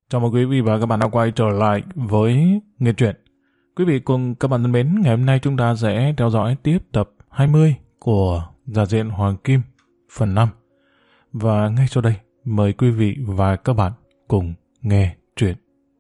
Chào mừng quý vị và các bạn đã quay trở lại với Nghe Truyện. Quý vị cùng các bạn thân mến, ngày hôm nay chúng ta sẽ theo dõi tiếp tập 20 của Giả Diện Hoàng Kim phần 5. Và ngay sau đây, mời quý vị và các bạn cùng nghe truyện.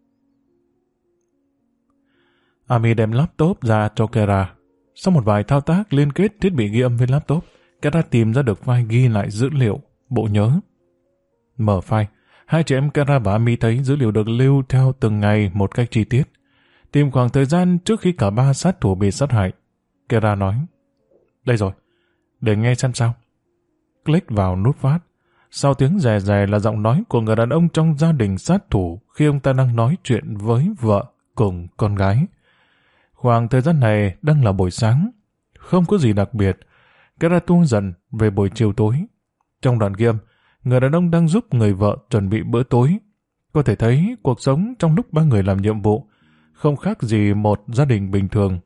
Ami đem laptop ra cho Kara. Sau một vài thao tác liên kết thiết bị ghi âm với laptop, Kara tìm ra được file ghi lại dữ liệu, bộ nhớ. Mở file. Hai chị em Kara và Ami thấy dữ liệu được lưu theo từng ngày một cách chi tiết. Tìm khoảng thời gian trước khi cả ba sát thủ bị sát hại. Kara nói, đây rồi, để nghe xem sao. Click vào nút phát. Sau tiếng rè rè là giọng nói của người đàn ông trong gia đình sát thủ khi ông ta đang nói chuyện với vợ cùng con gái. Khoảng thời gian này đang là buổi sáng. Không có gì đặc biệt. Kara tua dần về buổi chiều tối. Trong đoạn ghi âm, người đàn ông đang giúp người vợ chuẩn bị bữa tối. Có thể thấy cuộc sống trong lúc ba người làm nhiệm vụ không khác gì một gia đình bình thường.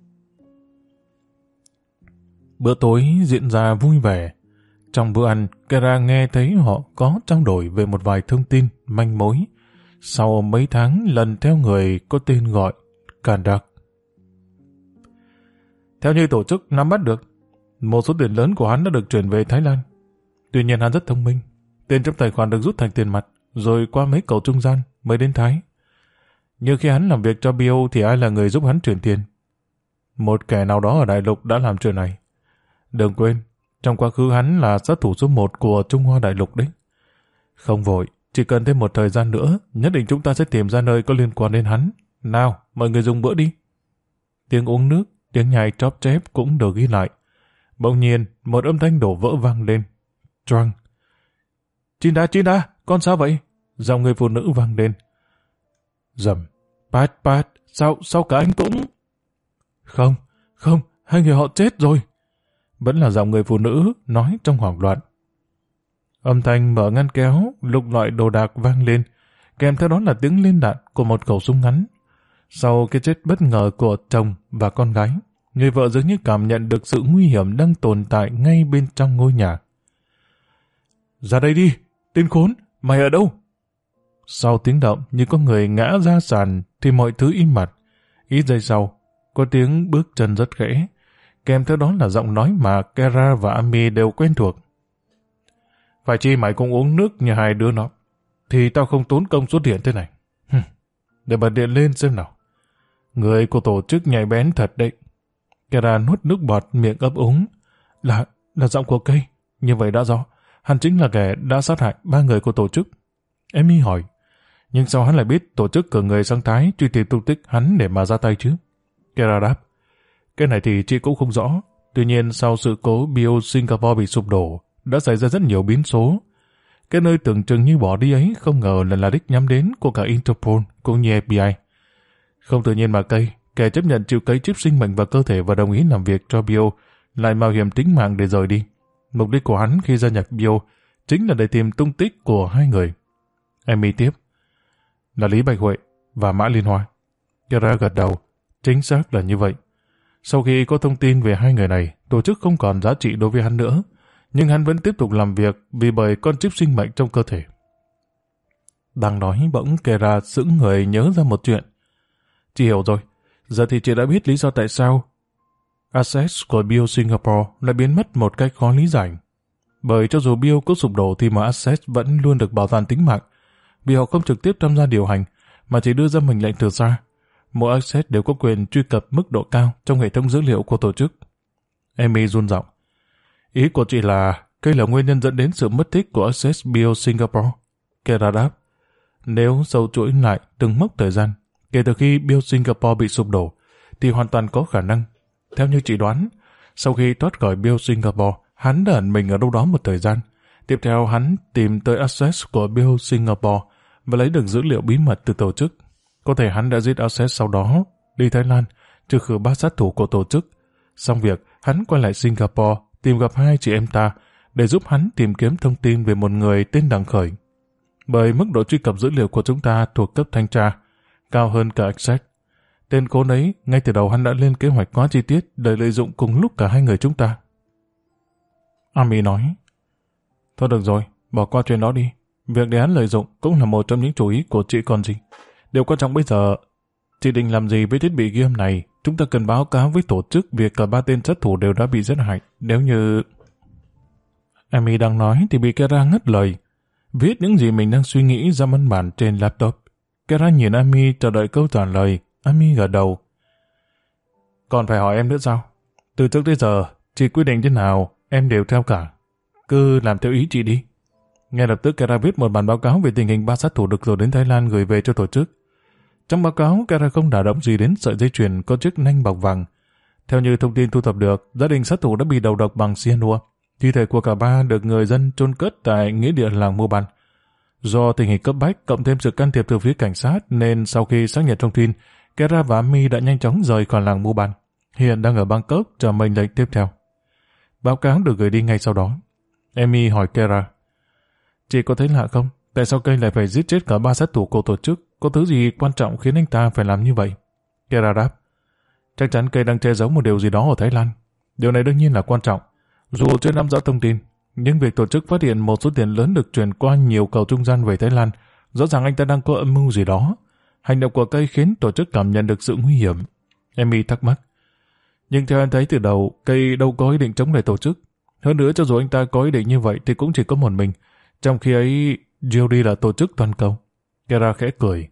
Bữa tối diễn ra vui vẻ. Trong bữa ăn, Kara nghe thấy họ có trao đổi về một vài thông tin, manh mối. Sau mấy tháng lần theo người có tên gọi Kandak. Theo như tổ chức nắm bắt được, một số tiền lớn của hắn đã được chuyển về Thái Lan. Tuy nhiên hắn rất thông minh. Tiền trong tài khoản được rút thành tiền mặt, rồi qua mấy cầu trung gian mới đến Thái. Như khi hắn làm việc cho Bio thì ai là người giúp hắn chuyển tiền? Một kẻ nào đó ở Đại Lục đã làm chuyện này. Đừng quên, trong quá khứ hắn là sát thủ số 1 của Trung Hoa Đại Lục đấy. Không vội, chỉ cần thêm một thời gian nữa, nhất định chúng ta sẽ tìm ra nơi có liên quan đến hắn. Nào, mọi người dùng bữa đi. Tiếng uống nước, tiếng nhai chóp chép cũng được ghi lại. Bỗng nhiên, một âm thanh đổ vỡ vang lên. Choang. Chinda, con sao vậy? Giọng người phụ nữ vang lên. Rầm. Pat, sao cả anh cũng... Không, hai người họ chết rồi. Vẫn là giọng người phụ nữ nói trong hoảng loạn. Âm thanh mở ngăn kéo, lục lọi đồ đạc vang lên, kèm theo đó là tiếng liên đạn của một khẩu súng ngắn. Sau cái chết bất ngờ của chồng và con gái, người vợ dường như cảm nhận được sự nguy hiểm đang tồn tại ngay bên trong ngôi nhà. Ra đây đi, tên khốn, mày ở đâu? Sau tiếng động như có người ngã ra sàn thì mọi thứ im bặt. Ít giây sau, có tiếng bước chân rất khẽ, kèm theo đó là giọng nói mà Kara và Ami đều quen thuộc. Phải chi mày cũng uống nước như hai đứa nó, thì tao không tốn công xuất hiện thế này. Để bật điện lên xem nào. Người của tổ chức nhạy bén thật đấy. Kara nuốt nước bọt miệng ấp úng. Là giọng của cây. Như vậy đã rõ. Hắn chính là kẻ đã sát hại 3 người của tổ chức. Amy hỏi. Nhưng sao hắn lại biết tổ chức cử người sang Thái truy tìm tung tích hắn để mà ra tay chứ? Kara đáp. Cái này thì chị cũng không rõ. Tuy nhiên sau sự cố Bio Singapore bị sụp đổ, đã xảy ra rất nhiều biến số. Cái nơi tưởng chừng như bỏ đi ấy không ngờ là đích nhắm đến của cả Interpol cũng như FBI. Không tự nhiên mà cây, kẻ chấp nhận chịu cấy chip sinh mệnh vào cơ thể và đồng ý làm việc cho Bio, lại mạo hiểm tính mạng để rời đi. Mục đích của hắn khi gia nhập Bio chính là để tìm tung tích của hai người. Amy tiếp. Là Lý Bạch Huệ và Mã Liên Hoa. Kara gật đầu. Chính xác là như vậy. Sau khi có thông tin về hai người này, tổ chức không còn giá trị đối với hắn nữa, nhưng hắn vẫn tiếp tục làm việc vì bởi con chip sinh mệnh trong cơ thể. Đang nói bỗng Kara sững người nhớ ra một chuyện. Chị hiểu rồi, giờ thì chị đã biết lý do tại sao assets của Bio Singapore lại biến mất một cách khó lý giải. Bởi cho dù Bio có sụp đổ thì mà assets vẫn luôn được bảo toàn tính mạng, vì họ không trực tiếp tham gia điều hành, mà chỉ đưa ra mệnh lệnh từ xa. Mỗi asset đều có quyền truy cập mức độ cao trong hệ thống dữ liệu của tổ chức. Amy run giọng. Ý của chị là đây là nguyên nhân dẫn đến sự mất tích của Access Bio Singapore. Kara đáp. Nếu sâu chuỗi lại từng mốc thời gian kể từ khi Bio Singapore bị sụp đổ, thì hoàn toàn có khả năng. Theo như chị đoán, sau khi thoát khỏi Bio Singapore, hắn đã ẩn mình ở đâu đó một thời gian. Tiếp theo hắn tìm tới Access của Bio Singapore và lấy được dữ liệu bí mật từ tổ chức. Có thể hắn đã giết Access sau đó, đi Thái Lan, trừ khử 3 sát thủ của tổ chức. Xong việc, hắn quay lại Singapore, tìm gặp hai chị em ta để giúp hắn tìm kiếm thông tin về một người tên Đặng Khởi. Bởi mức độ truy cập dữ liệu của chúng ta thuộc cấp thanh tra, cao hơn cả Access. Tên khốn ấy, ngay từ đầu hắn đã lên kế hoạch quá chi tiết để lợi dụng cùng lúc cả hai người chúng ta. Ami nói, thôi được rồi, bỏ qua chuyện đó đi. Việc để hắn lợi dụng cũng là một trong những chủ ý của chị còn gì. Điều quan trọng bây giờ, chị định làm gì với thiết bị ghi âm này? Chúng ta cần báo cáo với tổ chức việc cả 3 tên sát thủ đều đã bị giết hại. Nếu như... Amy đang nói thì bị Kara ngắt lời. Viết những gì mình đang suy nghĩ ra văn bản trên laptop. Kara nhìn Amy chờ đợi câu trả lời. Amy gật đầu. Còn phải hỏi em nữa sao? Từ trước tới giờ, chị quyết định thế nào, em đều theo cả. Cứ làm theo ý chị đi. Ngay lập tức Kara viết một bản báo cáo về tình hình 3 sát thủ được rồi đến Thái Lan gửi về cho tổ chức. Trong báo cáo, Kara không đả động gì đến sợi dây chuyền có chiếc nanh bọc vàng. Theo như thông tin thu thập được, gia đình sát thủ đã bị đầu độc bằng cyanua. Thi thể của cả ba được người dân chôn cất tại nghĩa địa làng Mua Ban. Do tình hình cấp bách cộng thêm sự can thiệp từ phía cảnh sát nên sau khi xác nhận thông tin, Kara và Amy đã nhanh chóng rời khỏi làng Mua Ban. Hiện đang ở Bangkok chờ mệnh lệnh tiếp theo. Báo cáo được gửi đi ngay sau đó. Amy hỏi Kara, chị có thấy lạ không? Tại sao cây lại phải giết chết cả 3 sát thủ của tổ chức? Có thứ gì quan trọng khiến anh ta phải làm như vậy? Kara đáp, chắc chắn cây đang che giấu một điều gì đó ở Thái Lan. Điều này đương nhiên là quan trọng. Dù chưa nắm rõ thông tin, nhưng việc tổ chức phát hiện một số tiền lớn được chuyển qua nhiều cầu trung gian về Thái Lan, rõ ràng anh ta đang có âm mưu gì đó. Hành động của cây khiến tổ chức cảm nhận được sự nguy hiểm. Amy thắc mắc. Nhưng theo anh thấy từ đầu, cây đâu có ý định chống lại tổ chức. Hơn nữa cho dù anh ta có ý định như vậy thì cũng chỉ có một mình. Trong khi ấy, Jody là tổ chức toàn cầu. Kara khẽ cười.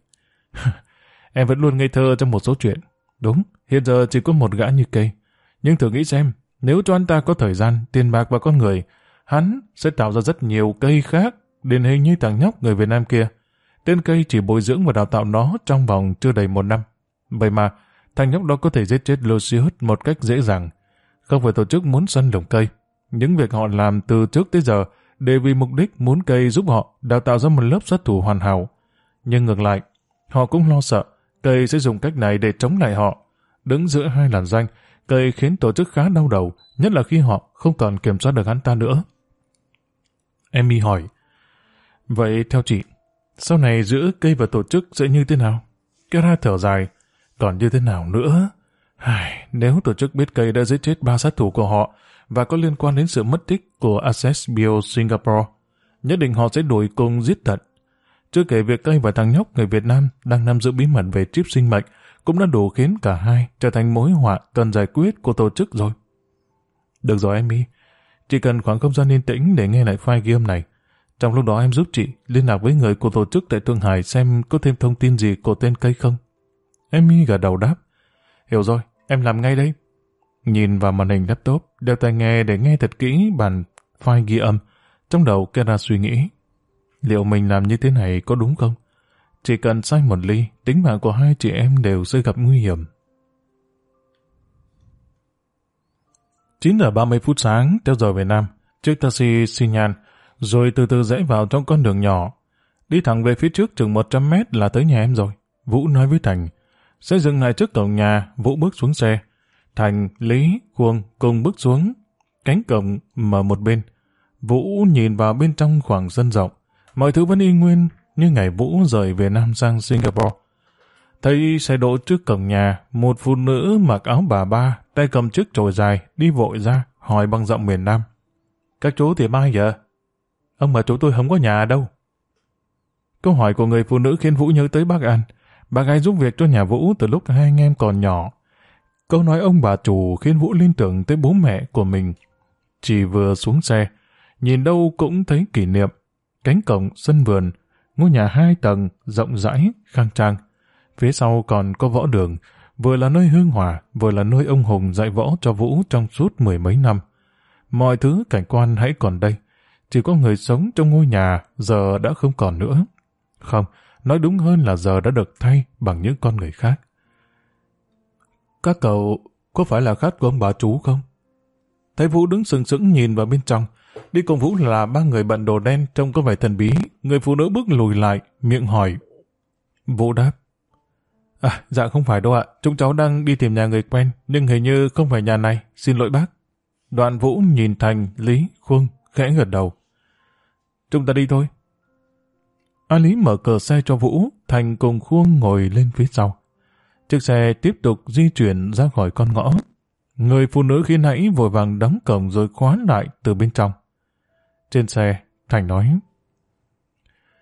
Em vẫn luôn ngây thơ trong một số chuyện. Đúng, hiện giờ chỉ có một gã như cây. Nhưng thử nghĩ xem, nếu cho anh ta có thời gian, tiền bạc và con người, hắn sẽ tạo ra rất nhiều cây khác, điển hình như thằng nhóc người Việt Nam kia. Tên cây chỉ bồi dưỡng và đào tạo nó trong vòng chưa đầy 1 năm. Vậy mà, thằng nhóc đó có thể giết chết Lucius một cách dễ dàng. Không phải tổ chức muốn săn lùng cây. Những việc họ làm từ trước tới giờ đều vì mục đích muốn cây giúp họ đào tạo ra một lớp sát thủ hoàn hảo. Nhưng ngược lại, họ cũng lo sợ cây sẽ dùng cách này để chống lại họ. Đứng giữa hai làn ranh, cây khiến tổ chức khá đau đầu, nhất là khi họ không còn kiểm soát được hắn ta nữa. Amy hỏi, vậy theo chị, sau này giữa cây và tổ chức sẽ như thế nào? Kara thở dài, còn như thế nào nữa? Nếu tổ chức biết cây đã giết chết 3 sát thủ của họ và có liên quan đến sự mất tích của Access Bio Singapore, nhất định họ sẽ đuổi cùng giết tận. Chưa kể việc cây và thằng nhóc người Việt Nam đang nắm giữ bí mật về chip sinh mệnh cũng đã đủ khiến cả hai trở thành mối họa cần giải quyết của tổ chức rồi. Được rồi Amy, chỉ cần khoảng không gian yên tĩnh để nghe lại file ghi âm này. Trong lúc đó em giúp chị liên lạc với người của tổ chức tại Thượng Hải xem có thêm thông tin gì của tên cây không. Amy gật đầu đáp, hiểu rồi, em làm ngay đây. Nhìn vào màn hình laptop, đeo tai nghe để nghe thật kỹ bản file ghi âm. Trong đầu Kara suy nghĩ, liệu mình làm như thế này có đúng không? Chỉ cần sai một ly, tính mạng của hai chị em đều sẽ gặp nguy hiểm. 9 giờ 30 phút sáng, theo giờ Việt Nam, chiếc taxi xi nhan, rồi từ từ rẽ vào trong con đường nhỏ. Đi thẳng về phía trước chừng 100 mét là tới nhà em rồi. Vũ nói với Thành. Sẽ dừng lại trước cổng nhà, Vũ bước xuống xe. Thành, Lý, Khuông cùng bước xuống. Cánh cổng mở một bên. Vũ nhìn vào bên trong khoảng sân rộng. Mọi thứ vẫn y nguyên như ngày Vũ rời Việt Nam sang Singapore. Thấy xe đỗ trước cổng nhà, một phụ nữ mặc áo bà ba, tay cầm chiếc chổi dài, đi vội ra, hỏi bằng giọng miền Nam. Các chú thì ai vậy? Ông bà chú tôi không có nhà đâu. Câu hỏi của người phụ nữ khiến Vũ nhớ tới bác An. Bác ấy giúp việc cho nhà Vũ từ lúc hai anh em còn nhỏ. Câu nói ông bà chủ khiến Vũ liên tưởng tới bố mẹ của mình. Chỉ vừa xuống xe, nhìn đâu cũng thấy kỷ niệm. Cánh cổng, sân vườn, ngôi nhà 2 tầng, rộng rãi, khang trang. Phía sau còn có võ đường, vừa là nơi hương hỏa, vừa là nơi ông Hùng dạy võ cho Vũ trong suốt 10 mấy năm. Mọi thứ cảnh quan hãy còn đây. Chỉ có người sống trong ngôi nhà giờ đã không còn nữa. Không, nói đúng hơn là giờ đã được thay bằng những con người khác. Các cậu có phải là khách của ông bà chú không? Thấy Vũ đứng sừng sững nhìn vào bên trong. Đi cùng Vũ là 3 người bận đồ đen trông có vẻ thần bí. Người phụ nữ bước lùi lại, miệng hỏi. Vũ đáp. Dạ không phải đâu ạ. Chúng cháu đang đi tìm nhà người quen, nhưng hình như không phải nhà này. Xin lỗi bác. Đoạn Vũ nhìn Thành, Lý, Khuông, khẽ gật đầu. Chúng ta đi thôi. A Lý mở cửa xe cho Vũ, Thành cùng Khuông ngồi lên phía sau. Chiếc xe tiếp tục di chuyển ra khỏi con ngõ. Người phụ nữ khi nãy vội vàng đóng cổng rồi khóa lại từ bên trong. Trên xe, Thành nói.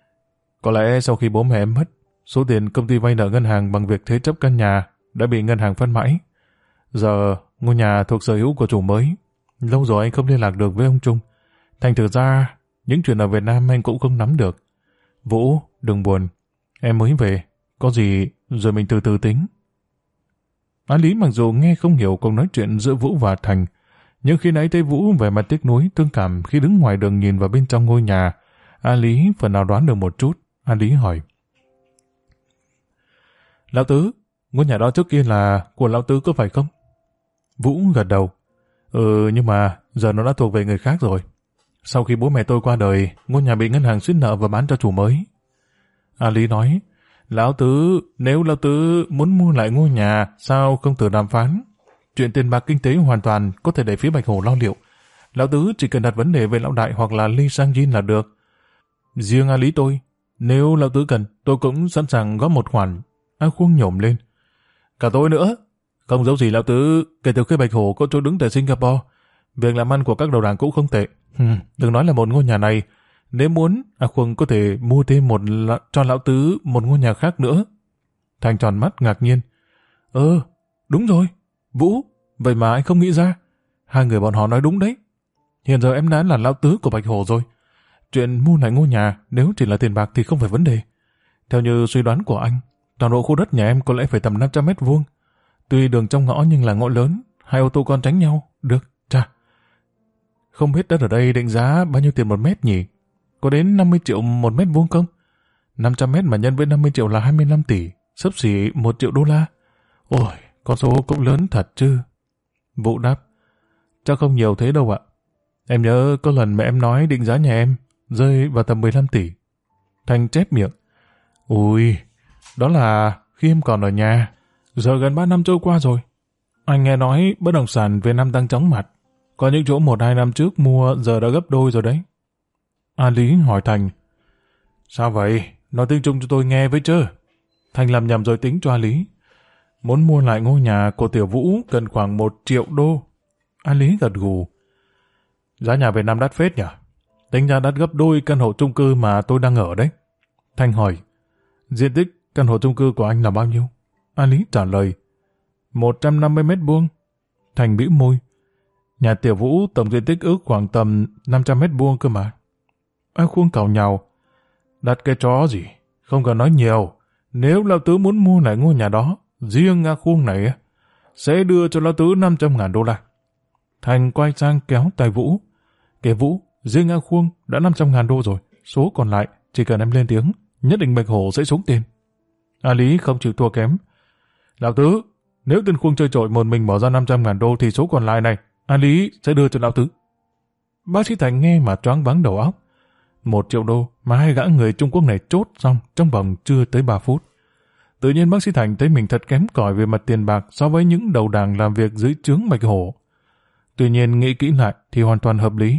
Có lẽ sau khi bố mẹ em mất, số tiền công ty vay nợ ngân hàng bằng việc thế chấp căn nhà đã bị ngân hàng phân mãi. Giờ ngôi nhà thuộc sở hữu của chủ mới. Lâu rồi anh không liên lạc được với ông Trung. Thành thử ra những chuyện ở Việt Nam anh cũng không nắm được. Vũ, đừng buồn. Em mới về. Có gì rồi mình từ từ tính. Á Lý mặc dù nghe không hiểu cuộc nói chuyện giữa Vũ và Thành, nhưng khi nãy thấy Vũ về mặt tiếc nuối, thương cảm khi đứng ngoài đường nhìn vào bên trong ngôi nhà, Á Lý phần nào đoán được một chút. Á Lý hỏi: Lão Tứ, ngôi nhà đó trước kia là của Lão Tứ có phải không? Vũ gật đầu. Nhưng mà giờ nó đã thuộc về người khác rồi. Sau khi bố mẹ tôi qua đời, ngôi nhà bị ngân hàng suýt nợ và bán cho chủ mới. Á Lý nói: Lão Tứ, nếu Lão Tứ muốn mua lại ngôi nhà, sao không thử đàm phán? Chuyện tiền bạc kinh tế hoàn toàn có thể để phía Bạch Hổ lo liệu. Lão Tứ chỉ cần đặt vấn đề với Lão Đại hoặc là Ly Sang Jin là được. Riêng Á Lý tôi, nếu Lão Tứ cần, tôi cũng sẵn sàng góp một khoản. Á Khuông nhổm lên: Cả tôi nữa. Không giấu gì Lão Tứ, kể từ khi Bạch Hổ có chỗ đứng tại Singapore, việc làm ăn của các đầu đảng cũng không tệ. Đừng nói là một ngôi nhà này, nếu muốn, Á Khuông có thể mua thêm cho Lão Tứ một ngôi nhà khác nữa. Thành tròn mắt ngạc nhiên: Đúng rồi, Vũ, vậy mà anh không nghĩ ra. Hai người bọn họ nói đúng đấy. Hiện giờ em đã là Lão Tứ của Bạch Hổ rồi. Chuyện mua lại ngôi nhà nếu chỉ là tiền bạc thì không phải vấn đề. Theo như suy đoán của anh, toàn bộ khu đất nhà em có lẽ phải tầm 500 mét vuông. Tuy đường trong ngõ nhưng là ngõ lớn, hai ô tô con tránh nhau. Được, chà. Không biết đất ở đây định giá bao nhiêu tiền một mét nhỉ? Có đến 50 triệu một mét vuông không? 500 mét mà nhân với 50 triệu là 25 tỷ, xấp xỉ 1 triệu đô la. Ôi, con số cũng lớn thật chứ. Vũ đáp: Chắc không nhiều thế đâu ạ. Em nhớ có lần mẹ em nói định giá nhà em rơi vào tầm 15 tỷ. Thành chép miệng: Ui, đó là khi em còn ở nhà. Giờ gần 3 năm trôi qua rồi. Anh nghe nói bất động sản Việt Nam đang chóng mặt. Có những chỗ 1-2 năm trước mua giờ đã gấp đôi rồi đấy. Á Lý hỏi Thành: Sao vậy? Nói tiếng Trung cho tôi nghe với chứ. Thành làm nhầm rồi tính cho Á Lý: Muốn mua lại ngôi nhà của Tiểu Vũ cần khoảng 1 triệu đô. Á Lý gật gù: Giá nhà Việt Nam đắt phết nhỉ? Tính ra đắt gấp đôi căn hộ chung cư mà tôi đang ở đấy. Thành hỏi: Diện tích căn hộ chung cư của anh là bao nhiêu? Á Lý trả lời: 150 mét vuông. Thành bĩu môi: Nhà Tiểu Vũ tổng diện tích ước khoảng tầm 500 mét vuông cơ mà. Á Khuông càu nhàu: Đặt cái chó gì? Không cần nói nhiều. Nếu Lão Tứ muốn mua lại ngôi nhà đó, riêng Á Khuông này sẽ đưa cho Lão Tứ 500.000 đô la. Thành quay sang kéo tay Vũ: Kể Vũ, riêng Á Khuông đã 500.000 đô rồi. Số còn lại, chỉ cần em lên tiếng, nhất định Bạch Hổ sẽ xuống tiền. Á Lý không chịu thua kém: Lão Tứ, nếu tên Khuông chơi trội một mình bỏ ra 500.000 đô thì số còn lại này, Á Lý sẽ đưa cho Lão Tứ. Bác sĩ Thành nghe mà choáng váng đầu óc. 1 triệu đô mà hai gã người Trung Quốc này chốt xong trong vòng chưa tới 3 phút. Tự nhiên bác sĩ Thành thấy mình thật kém cỏi về mặt tiền bạc so với những đầu đảng làm việc dưới trướng Bạch Hổ. Tuy nhiên nghĩ kỹ lại thì hoàn toàn hợp lý.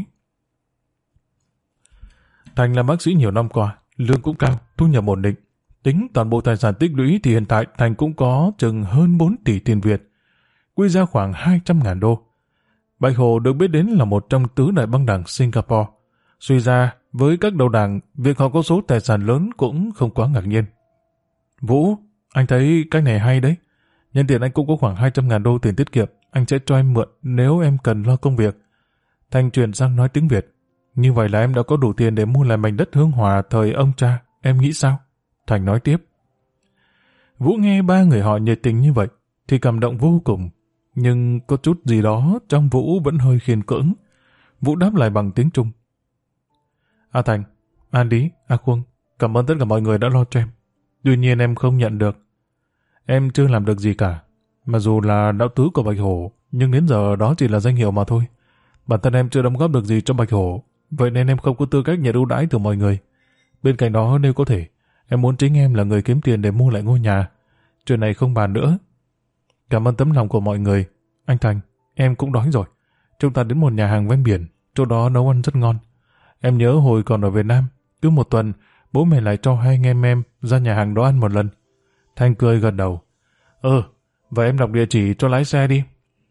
Thành là bác sĩ nhiều năm qua, lương cũng cao, thu nhập ổn định. Tính toàn bộ tài sản tích lũy thì hiện tại Thành cũng có chừng hơn 4 tỷ tiền Việt, quy ra khoảng 200.000 đô. Bạch Hổ được biết đến là một trong tứ đại băng đảng Singapore. Suy ra, với các đầu đảng, việc họ có số tài sản lớn cũng không quá ngạc nhiên. Vũ, anh thấy cách này hay đấy. Nhân tiện anh cũng có khoảng 200.000 đô tiền tiết kiệm, anh sẽ cho em mượn nếu em cần lo công việc. Thành chuyển sang nói tiếng Việt. Như vậy là em đã có đủ tiền để mua lại mảnh đất Hương Hòa thời ông cha, em nghĩ sao? Thành nói tiếp. Vũ nghe ba người họ nhiệt tình như vậy thì cảm động vô cùng, nhưng có chút gì đó trong Vũ vẫn hơi khiên cưỡng. Vũ đáp lại bằng tiếng Trung. A Thành, A Lý, A Khuông, cảm ơn tất cả mọi người đã lo cho em. Tuy nhiên em không nhận được. Em chưa làm được gì cả. Mặc dù là đạo tứ của Bạch Hổ, nhưng đến giờ đó chỉ là danh hiệu mà thôi. Bản thân em chưa đóng góp được gì cho Bạch Hổ, vậy nên em không có tư cách nhận ưu đãi từ mọi người. Bên cạnh đó nếu có thể, em muốn chính em là người kiếm tiền để mua lại ngôi nhà. Chuyện này không bàn nữa. Cảm ơn tấm lòng của mọi người. Anh Thành, em cũng đói rồi. Chúng ta đến một nhà hàng ven biển, chỗ đó nấu ăn rất ngon. Em nhớ hồi còn ở Việt Nam, cứ một tuần, bố mẹ lại cho hai anh em ra nhà hàng đó ăn một lần. Thành cười gật đầu. Vậy em đọc địa chỉ cho lái xe đi.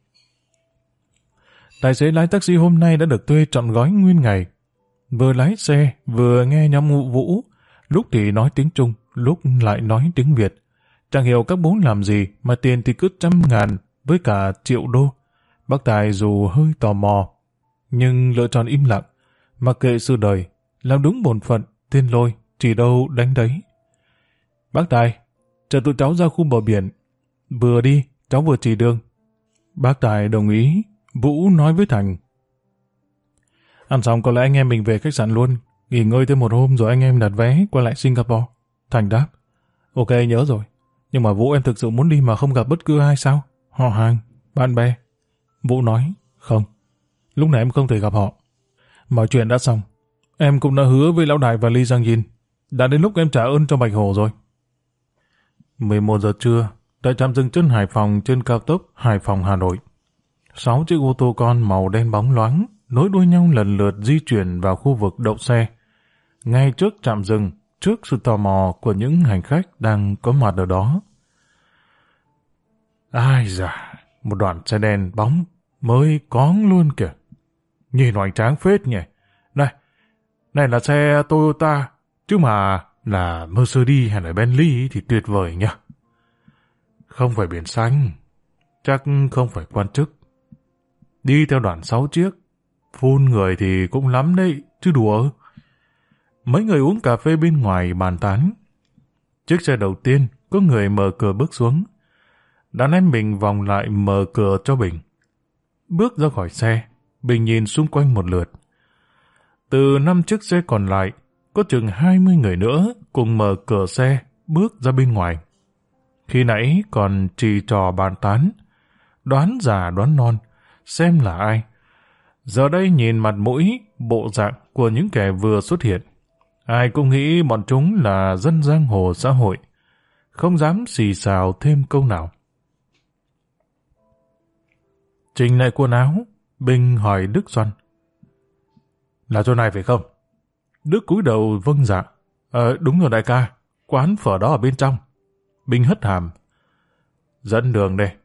Tài xế lái taxi hôm nay đã được thuê trọn gói nguyên ngày. Vừa lái xe, vừa nghe nhóm Ngụ Vũ, Lúc thì nói tiếng Trung, lúc lại nói tiếng Việt. Chẳng hiểu các bố làm gì mà tiền thì cứ 100.000 với cả 1.000.000 đô. Bác Tài dù hơi tò mò, nhưng lựa chọn im lặng, mặc kệ sự đời, làm đúng bổn phận, thiên lôi, chỉ đâu đánh đấy. Bác Tài, chờ tụi cháu ra khu bờ biển. Vừa đi, cháu vừa chỉ đường. Bác Tài đồng ý. Vũ nói với Thành. Ăn xong có lẽ anh em mình về khách sạn luôn, nghỉ ngơi thêm một hôm rồi anh em đặt vé quay lại Singapore. Thành đáp. Ok, nhớ rồi. Nhưng mà Vũ, em thực sự muốn đi mà không gặp bất cứ ai sao? Họ hàng, bạn bè. Vũ nói. Không, lúc này em không thể gặp họ. Mọi chuyện đã xong. Em cũng đã hứa với Lão Đại và Lee Giang Yin. Đã đến lúc em trả ơn cho Bạch Hổ rồi. 11 giờ trưa, tại trạm dừng chân Hải Phòng trên cao tốc Hải Phòng Hà Nội. 6 chiếc ô tô con màu đen bóng loáng nối đuôi nhau lần lượt di chuyển vào khu vực đậu xe. Ngay trước trạm dừng, trước sự tò mò của những hành khách đang có mặt ở đó. Ai da, một đoạn xe đen bóng mới cóng luôn kìa. Nhìn hoành tráng phết nhỉ. Này là xe Toyota, chứ mà là Mercedes hay là Bentley thì tuyệt vời nhỉ. Không phải biển xanh, chắc không phải quan chức. Đi theo đoàn 6 chiếc, phun người thì cũng lắm đấy, chứ đùa. Mấy người uống cà phê bên ngoài bàn tán. Chiếc xe đầu tiên, có người mở cửa bước xuống. Đàn em Bình vòng lại mở cửa cho Bình. Bước ra khỏi xe, Bình nhìn xung quanh một lượt. Từ 5 chiếc xe còn lại, có chừng 20 người nữa cùng mở cửa xe, bước ra bên ngoài. Khi nãy còn chỉ trò bàn tán, đoán già đoán non, xem là ai. Giờ đây nhìn mặt mũi, bộ dạng của những kẻ vừa xuất hiện. Ai cũng nghĩ bọn chúng là dân giang hồ xã hội, không dám xì xào thêm câu nào. Chỉnh lại quần áo, Bình hỏi Đức Xoăn. Là chỗ này phải không? Đức cúi đầu vâng dạ. Đúng rồi đại ca, quán phở đó ở bên trong. Bình hất hàm. Dẫn đường đây.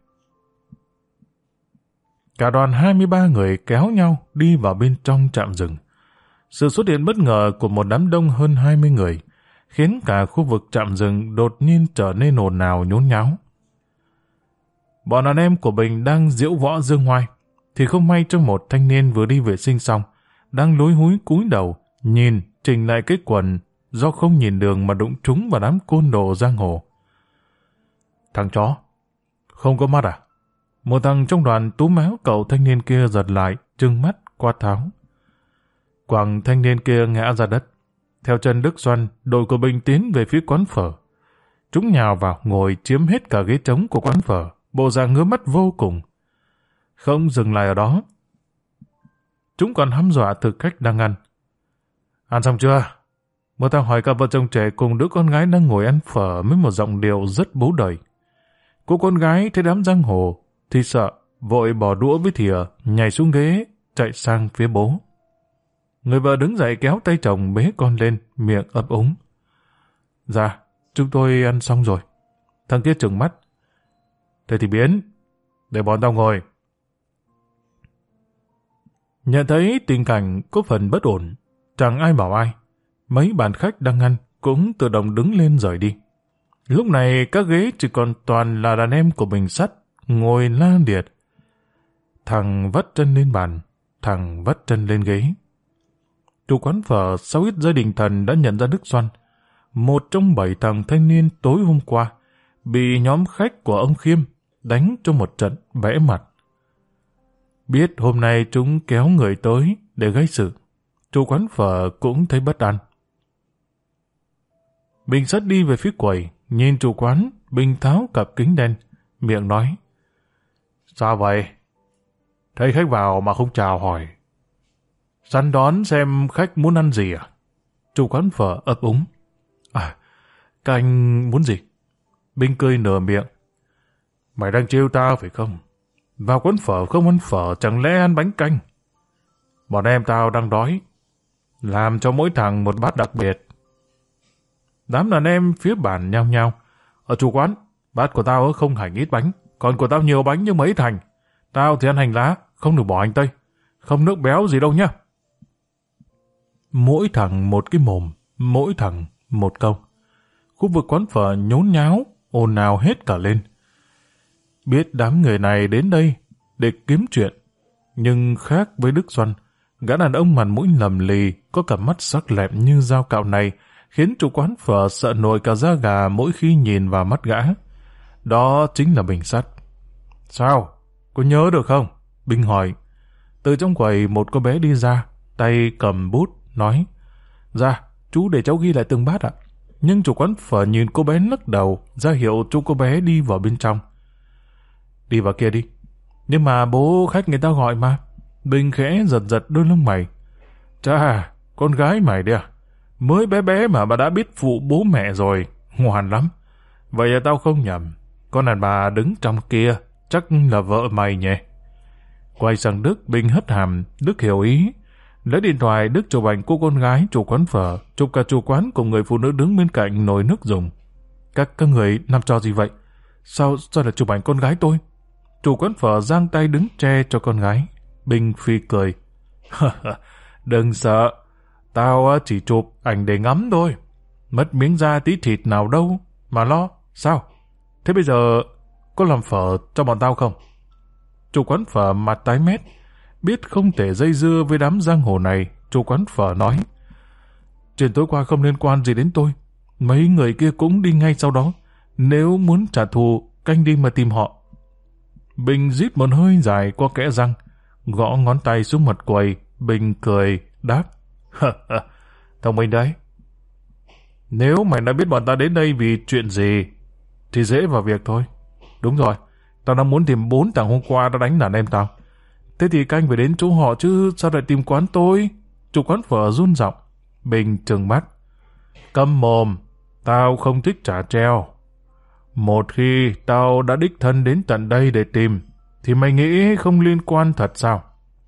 Cả đoàn 23 người kéo nhau đi vào bên trong trạm dừng. Sự xuất hiện bất ngờ của một đám đông hơn 20 người khiến cả khu vực trạm dừng đột nhiên trở nên ồn ào nhốn nháo. Bọn đàn em của Bình đang diễu võ dương ngoai, thì không may trong một thanh niên vừa đi vệ sinh xong, đang lúi húi cúi đầu, nhìn chỉnh lại cái quần do không nhìn đường mà đụng trúng vào đám côn đồ giang hồ. Thằng chó, không có mắt à? Một thằng trong đoàn túm áo cậu thanh niên kia giật lại, trừng mắt quát tháo. Quẳng thanh niên kia ngã ra đất. Theo chân Đức Xoăn, đội của Bình tiến về phía quán phở. Chúng nhào vào ngồi chiếm hết cả ghế trống của quán phở, bộ dạng ngứa mắt vô cùng. Không dừng lại ở đó, chúng còn hăm dọa thực khách đang ăn. Ăn xong chưa? Một thằng hỏi cặp vợ chồng trẻ cùng đứa con gái đang ngồi ăn phở với một giọng điệu rất bố đời. Cô con gái thấy đám giang hồ thì sợ, vội bỏ đũa với thìa, nhảy xuống ghế, chạy sang phía bố. Người vợ đứng dậy kéo tay chồng bế con lên, miệng ấp úng. Dạ, chúng tôi ăn xong rồi. Thằng kia trừng mắt. Thế thì biến, để bọn tao ngồi. Nhận thấy tình cảnh có phần bất ổn, chẳng ai bảo ai. Mấy bàn khách đang ăn cũng tự động đứng lên rời đi. Lúc này các ghế chỉ còn toàn là đàn em của Bình Sắt ngồi la liệt. Thằng vắt chân lên bàn, thằng vắt chân lên ghế. Chủ quán phở sau ít gia đình thần đã nhận ra Đức Xoăn, một trong 7 thằng thanh niên tối hôm qua bị nhóm khách của ông Khiêm đánh cho một trận bẽ mặt. Biết hôm nay chúng kéo người tới để gây sự, chủ quán phở cũng thấy bất an. Bình Sắt đi về phía quầy, nhìn chủ quán, Bình tháo cặp kính đen, miệng nói. Sao vậy? Thấy khách vào mà không chào hỏi. Săn đón xem khách muốn ăn gì à? Chủ quán phở ấp úng. Các anh muốn gì? Bình cười nở miệng. Mày đang trêu tao phải không? Vào quán phở không ăn phở chẳng lẽ ăn bánh canh? Bọn em tao đang đói. Làm cho mỗi thằng một bát đặc biệt. Đám đàn em phía bàn nhao nhao. Ở chủ quán, bát của tao không hành ít bánh, còn của tao nhiều bánh như mấy thành. Tao thì ăn hành lá, không được bỏ hành tây. Không nước béo gì đâu nhá. Mỗi thằng một cái mồm, mỗi thằng một câu. Khu vực quán phở nhốn nháo, ồn ào hết cả lên. Biết đám người này đến đây để kiếm chuyện, nhưng khác với Đức Xuân, gã đàn ông mặt mũi lầm lì, có cặp mắt sắc lẹm như dao cạo này, khiến chủ quán phở sợ nổi cả da gà mỗi khi nhìn vào mắt gã. Đó chính là Bình Sắt. Sao? Có nhớ được không? Bình hỏi. Từ trong quầy một cô bé đi ra, tay cầm bút, nói: Dạ, chú để cháu ghi lại từng bát ạ. Nhưng chủ quán phở nhìn cô bé lắc đầu, ra hiệu cho cô bé đi vào bên trong. Đi vào kia đi. Nhưng mà bố khách người ta gọi mà. Bình khẽ giật giật đôi lông mày. Chà, con gái mày đấy à? Mới bé bé mà bà đã biết phụ bố mẹ rồi. Ngoan lắm. Vậy là tao không nhầm. Con đàn bà đứng trong kia chắc là vợ mày nhỉ? Quay sang Đức, Bình hất hàm. Đức hiểu ý. Lấy điện thoại, Đức chụp ảnh cô con gái chủ quán phở, chụp cả chủ quán cùng người phụ nữ đứng bên cạnh nồi nước dùng. Các người làm trò gì vậy? Sao lại chụp ảnh con gái tôi? Chủ quán phở giang tay đứng che cho con gái. Bình phi cười. Đừng sợ, tao chỉ chụp ảnh để ngắm thôi. Mất miếng da tí thịt nào đâu mà lo. Sao? Thế bây giờ có làm phở cho bọn tao không? Chủ quán phở mặt tái mét, biết không thể dây dưa với đám giang hồ này. Chủ quán phở nói: Chuyện tối qua không liên quan gì đến tôi. Mấy người kia cũng đi ngay sau đó. Nếu muốn trả thù, canh đi mà tìm họ. Bình rít một hơi dài qua kẽ răng, gõ ngón tay xuống mặt quầy. Bình cười, đáp: Thông minh đấy. Nếu mày đã biết bọn ta đến đây vì chuyện gì, thì dễ vào việc thôi. Đúng rồi, tao đang muốn tìm 4 thằng hôm qua đã đánh đàn em tao. Thế thì canh phải đến chỗ họ chứ sao lại tìm quán tôi? Chủ quán phở run giọng. Bình trừng mắt: Câm mồm, tao không thích trả treo. Một khi tao đã đích thân đến tận đây để tìm, thì mày nghĩ không liên quan thật sao?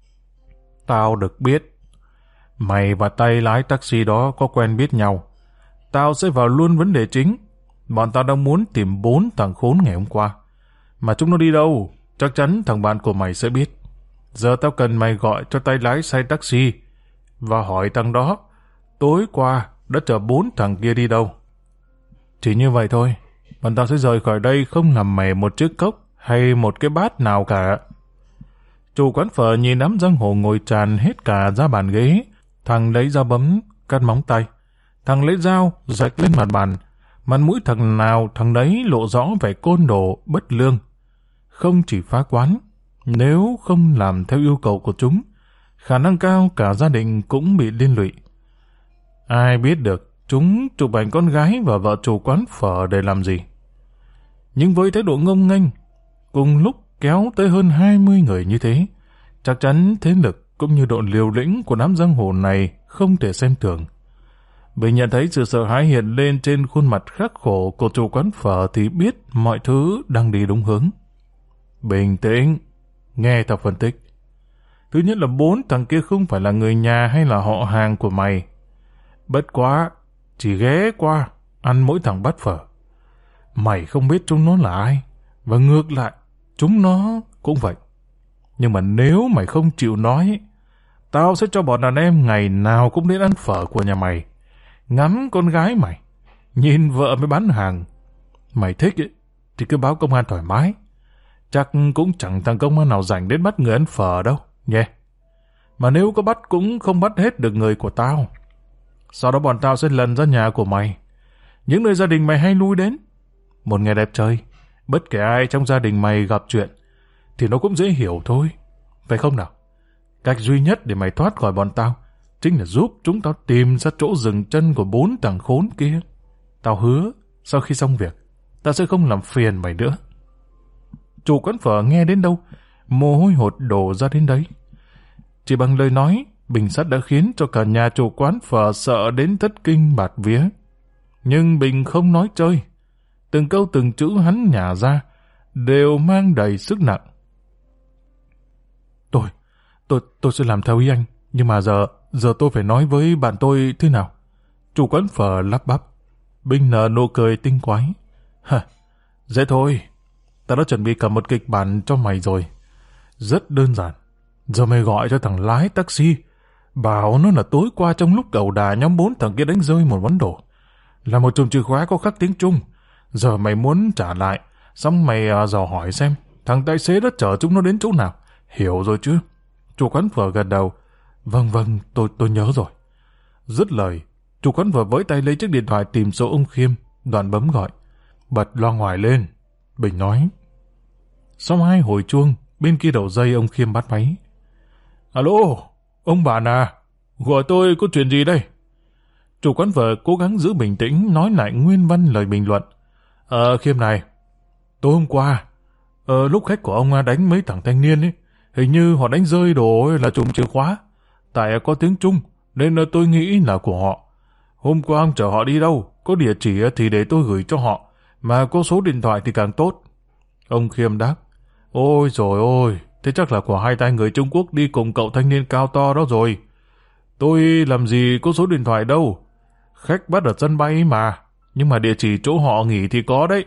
Tao được biết mày và tay lái taxi đó có quen biết nhau. Tao sẽ vào luôn vấn đề chính. Bọn tao đang muốn tìm 4 thằng khốn ngày hôm qua. Mà chúng nó đi đâu? Chắc chắn thằng bạn của mày sẽ biết. Giờ tao cần mày gọi cho tay lái xe taxi và hỏi thằng đó tối qua đã chở 4 thằng kia đi đâu. Chỉ như vậy thôi, bọn tao sẽ rời khỏi đây không làm mày một chiếc cốc hay một cái bát nào cả. Chủ quán phở nhìn đám giang hồ ngồi tràn hết cả ra bàn ghế. Thằng lấy dao bấm cắt móng tay, thằng lấy dao rạch lên mặt bàn. Mặt mũi thằng nào thằng đấy lộ rõ vẻ côn đồ bất lương. Không chỉ phá quán, nếu không làm theo yêu cầu của chúng, khả năng cao cả gia đình cũng bị liên lụy. Ai biết được chúng chụp ảnh con gái và vợ chủ quán phở để làm gì. Nhưng với thái độ ngông nghênh, cùng lúc kéo tới hơn 20 người như thế, chắc chắn thế lực cũng như độ liều lĩnh của đám giang hồ này không thể xem thường. Bình nhận thấy sự sợ hãi hiện lên trên khuôn mặt khắc khổ của chủ quán phở thì biết mọi thứ đang đi đúng hướng. Bình tĩnh, nghe tao phân tích. Thứ nhất là 4 thằng kia không phải là người nhà hay là họ hàng của mày. Bất quá, chỉ ghé qua, ăn mỗi thằng bát phở. Mày không biết chúng nó là ai, và ngược lại, chúng nó cũng vậy. Nhưng mà nếu mày không chịu nói, tao sẽ cho bọn đàn em ngày nào cũng đến ăn phở của nhà mày, ngắm con gái mày, nhìn vợ mới bán hàng. Mày thích ấy, thì cứ báo công an thoải mái. Chắc cũng chẳng thằng công an nào rảnh đến bắt người ăn phở đâu, nhé. Mà nếu có bắt cũng không bắt hết được người của tao. Sau đó bọn tao sẽ lần ra nhà của mày, những nơi gia đình mày hay lui đến. Một ngày đẹp trời, bất kể ai trong gia đình mày gặp chuyện, thì nó cũng dễ hiểu thôi, phải không nào? Cách duy nhất để mày thoát khỏi bọn tao chính là giúp chúng tao tìm ra chỗ dừng chân của 4 thằng khốn kia. Tao hứa, sau khi xong việc, tao sẽ không làm phiền mày nữa. Chủ quán phở nghe đến đâu, mồ hôi hột đổ ra đến đấy. Chỉ bằng lời nói, Bình Sắt đã khiến cho cả nhà chủ quán phở sợ đến thất kinh bạt vía. Nhưng Bình không nói chơi. Từng câu từng chữ hắn nhả ra đều mang đầy sức nặng. Tôi sẽ làm theo ý anh, nhưng mà giờ tôi phải nói với bạn tôi thế nào? Chủ quán phở lắp bắp. Bình nở nụ cười tinh quái. Dễ thôi, ta đã chuẩn bị cả một kịch bản cho mày rồi. Rất đơn giản. Giờ mày gọi cho thằng lái taxi, bảo nó là tối qua trong lúc ẩu đả nhóm 4 thằng kia đánh rơi một món đồ. là một chùm chìa khóa có khắc tiếng Trung. Giờ mày muốn trả lại, xong mày dò hỏi xem thằng tài xế đã chở chúng nó đến chỗ nào. Hiểu rồi chứ? Chủ quán phở gật đầu. Vâng, tôi nhớ rồi. Dứt lời, chủ quán phở với tay lấy chiếc điện thoại tìm số ông Khiêm, đoạn bấm gọi. Bật loa ngoài lên, Bình nói. Sau 2 hồi chuông, bên kia đầu dây ông Khiêm bắt máy. Alo, ông bạn à, gọi tôi có chuyện gì đây? Chủ quán phở cố gắng giữ bình tĩnh nói lại nguyên văn lời bình luận. Khiêm này, tối hôm qua, lúc khách của ông đánh mấy thằng thanh niên ấy, hình như họ đánh rơi đồ là chùm chìa khóa. Tại có tiếng Trung, nên tôi nghĩ là của họ. Hôm qua ông chở họ đi đâu, có địa chỉ thì để tôi gửi cho họ, mà có số điện thoại thì càng tốt. Ông Khiêm đáp. Ôi rồi ôi, thế chắc là của 2 tay người Trung Quốc đi cùng cậu thanh niên cao to đó rồi. Tôi làm gì có số điện thoại đâu. Khách bắt ở sân bay mà, nhưng mà địa chỉ chỗ họ nghỉ thì có đấy.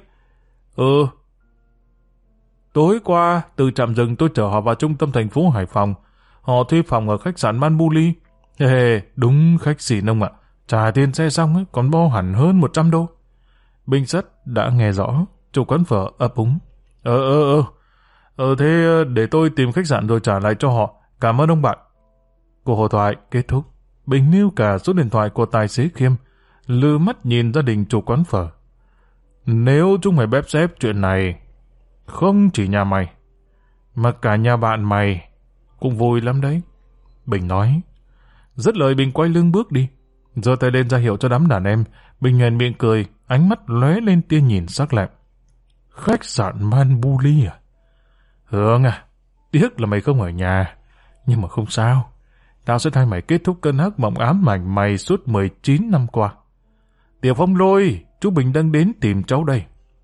Tối qua, từ trạm dừng tôi chở họ vào trung tâm thành phố Hải Phòng. Họ thuê phòng ở khách sạn Manbuli. Đúng khách xỉn ông ạ. Trả tiền xe xong ấy, còn bo hẳn hơn 100 đô. Binh Sắt đã nghe rõ, chủ quán phở ấp úng. Thế để tôi tìm khách sạn rồi trả lại cho họ. Cảm ơn ông bạn. Cuộc hội thoại kết thúc. Bình nêu cả số điện thoại của tài xế Khiêm, lư mắt nhìn gia đình chủ quán phở. Nếu chúng mày bép xép chuyện này, không chỉ nhà mày, mà cả nhà bạn mày cũng vui lắm đấy. Bình nói. Dứt lời Bình quay lưng bước đi. Giơ tay lên ra hiệu cho đám đàn em. Bình nhoẻn miệng cười, ánh mắt lóe lên tia nhìn sắc lẹm. Khách sạn Manbuli à? Hương à, tiếc là mày không ở nhà. Nhưng mà không sao. Tao sẽ thay mày kết thúc cơn ác mộng ám ảnh mày suốt 19 năm qua. Tiểu Phong Lôi, chú Bình đang đến tìm cháu đây.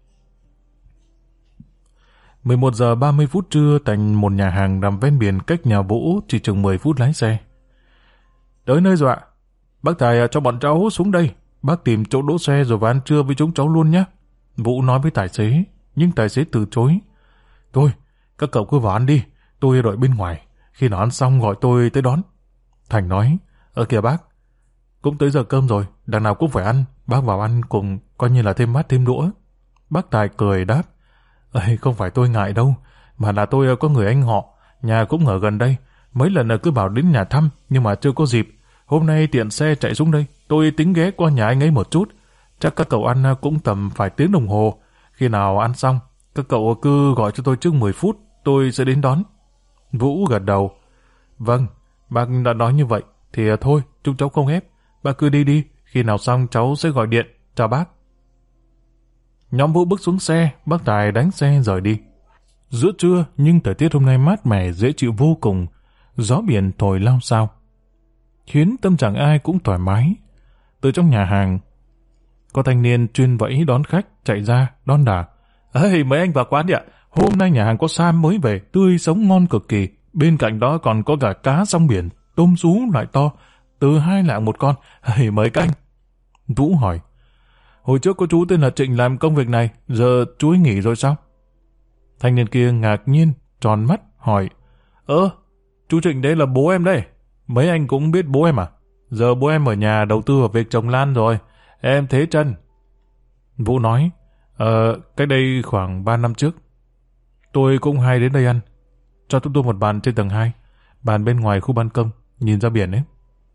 11 giờ 30 phút trưa tại một nhà hàng nằm ven biển cách nhà Vũ chỉ chừng 10 phút lái xe. Tới nơi rồi ạ. Bác Tài cho bọn cháu xuống đây. Bác tìm chỗ đỗ xe rồi vào ăn trưa với chúng cháu luôn nhé. Vũ nói với tài xế, nhưng tài xế từ chối. Thôi, các cậu cứ vào ăn đi. Tôi đợi bên ngoài. Khi nào ăn xong gọi tôi tới đón. Thành nói, kìa bác. Cũng tới giờ cơm rồi, đằng nào cũng phải ăn. Bác vào ăn cùng, coi như là thêm bát thêm đũa. Bác Tài cười đáp. Không phải tôi ngại đâu, mà là tôi có người anh họ, nhà cũng ở gần đây. Mấy lần cứ bảo đến nhà thăm, nhưng mà chưa có dịp. Hôm nay tiện xe chạy xuống đây, tôi tính ghé qua nhà anh ấy một chút. Chắc các cậu ăn cũng tầm phải tiếng đồng hồ. Khi nào ăn xong, các cậu cứ gọi cho tôi trước 10 phút, tôi sẽ đến đón. Vũ gật đầu. Vâng, bác đã nói như vậy, thì thôi, chúng cháu không ép. Bác cứ đi đi, khi nào xong cháu sẽ gọi điện. Chào bác. Nhóm Vũ bước xuống xe, bác Tài đánh xe rời đi. Giữa trưa, nhưng thời tiết hôm nay mát mẻ dễ chịu vô cùng. Gió biển thổi lao xao, khiến tâm trạng ai cũng thoải mái. Từ trong nhà hàng, có thanh niên chuyên vẫy đón khách chạy ra đón đà. Mấy anh vào quán đi ạ. Hôm nay nhà hàng có Sam mới về, tươi sống ngon cực kỳ. Bên cạnh đó còn có cả cá sông biển, tôm sú loại to, từ 2 lạng một con. Mời các anh. Vũ hỏi. Hồi trước có chú tên là Trịnh làm công việc này, giờ chú ấy nghỉ rồi sao? Thanh niên kia ngạc nhiên, tròn mắt, hỏi. Chú Trịnh đấy là bố em đấy. Mấy anh cũng biết bố em à? Giờ bố em ở nhà đầu tư vào việc trồng lan rồi. Em thế chân. Vũ nói. Cách đây khoảng 3 năm trước. Tôi cũng hay đến đây ăn. Cho chúng tôi một bàn trên tầng 2. Bàn bên ngoài khu ban công, nhìn ra biển ấy.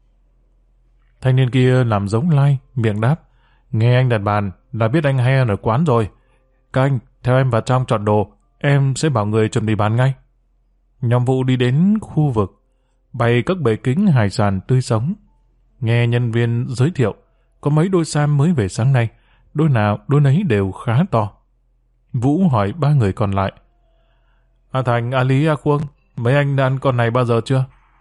Thanh niên kia làm giống lai, miệng đáp. Nghe anh đặt bàn là biết anh hay ăn ở quán rồi. Các anh, theo em vào trong chọn đồ, em sẽ bảo người chuẩn bị bàn ngay. Nhóm Vũ đi đến khu vực, bày các bể kính hải sản tươi sống. Nghe nhân viên giới thiệu, có mấy đôi Sam mới về sáng nay, đôi nào đôi nấy đều khá to. Vũ hỏi 3 người còn lại. Thành, Lý, Khuông, mấy anh đã ăn con này bao giờ chưa?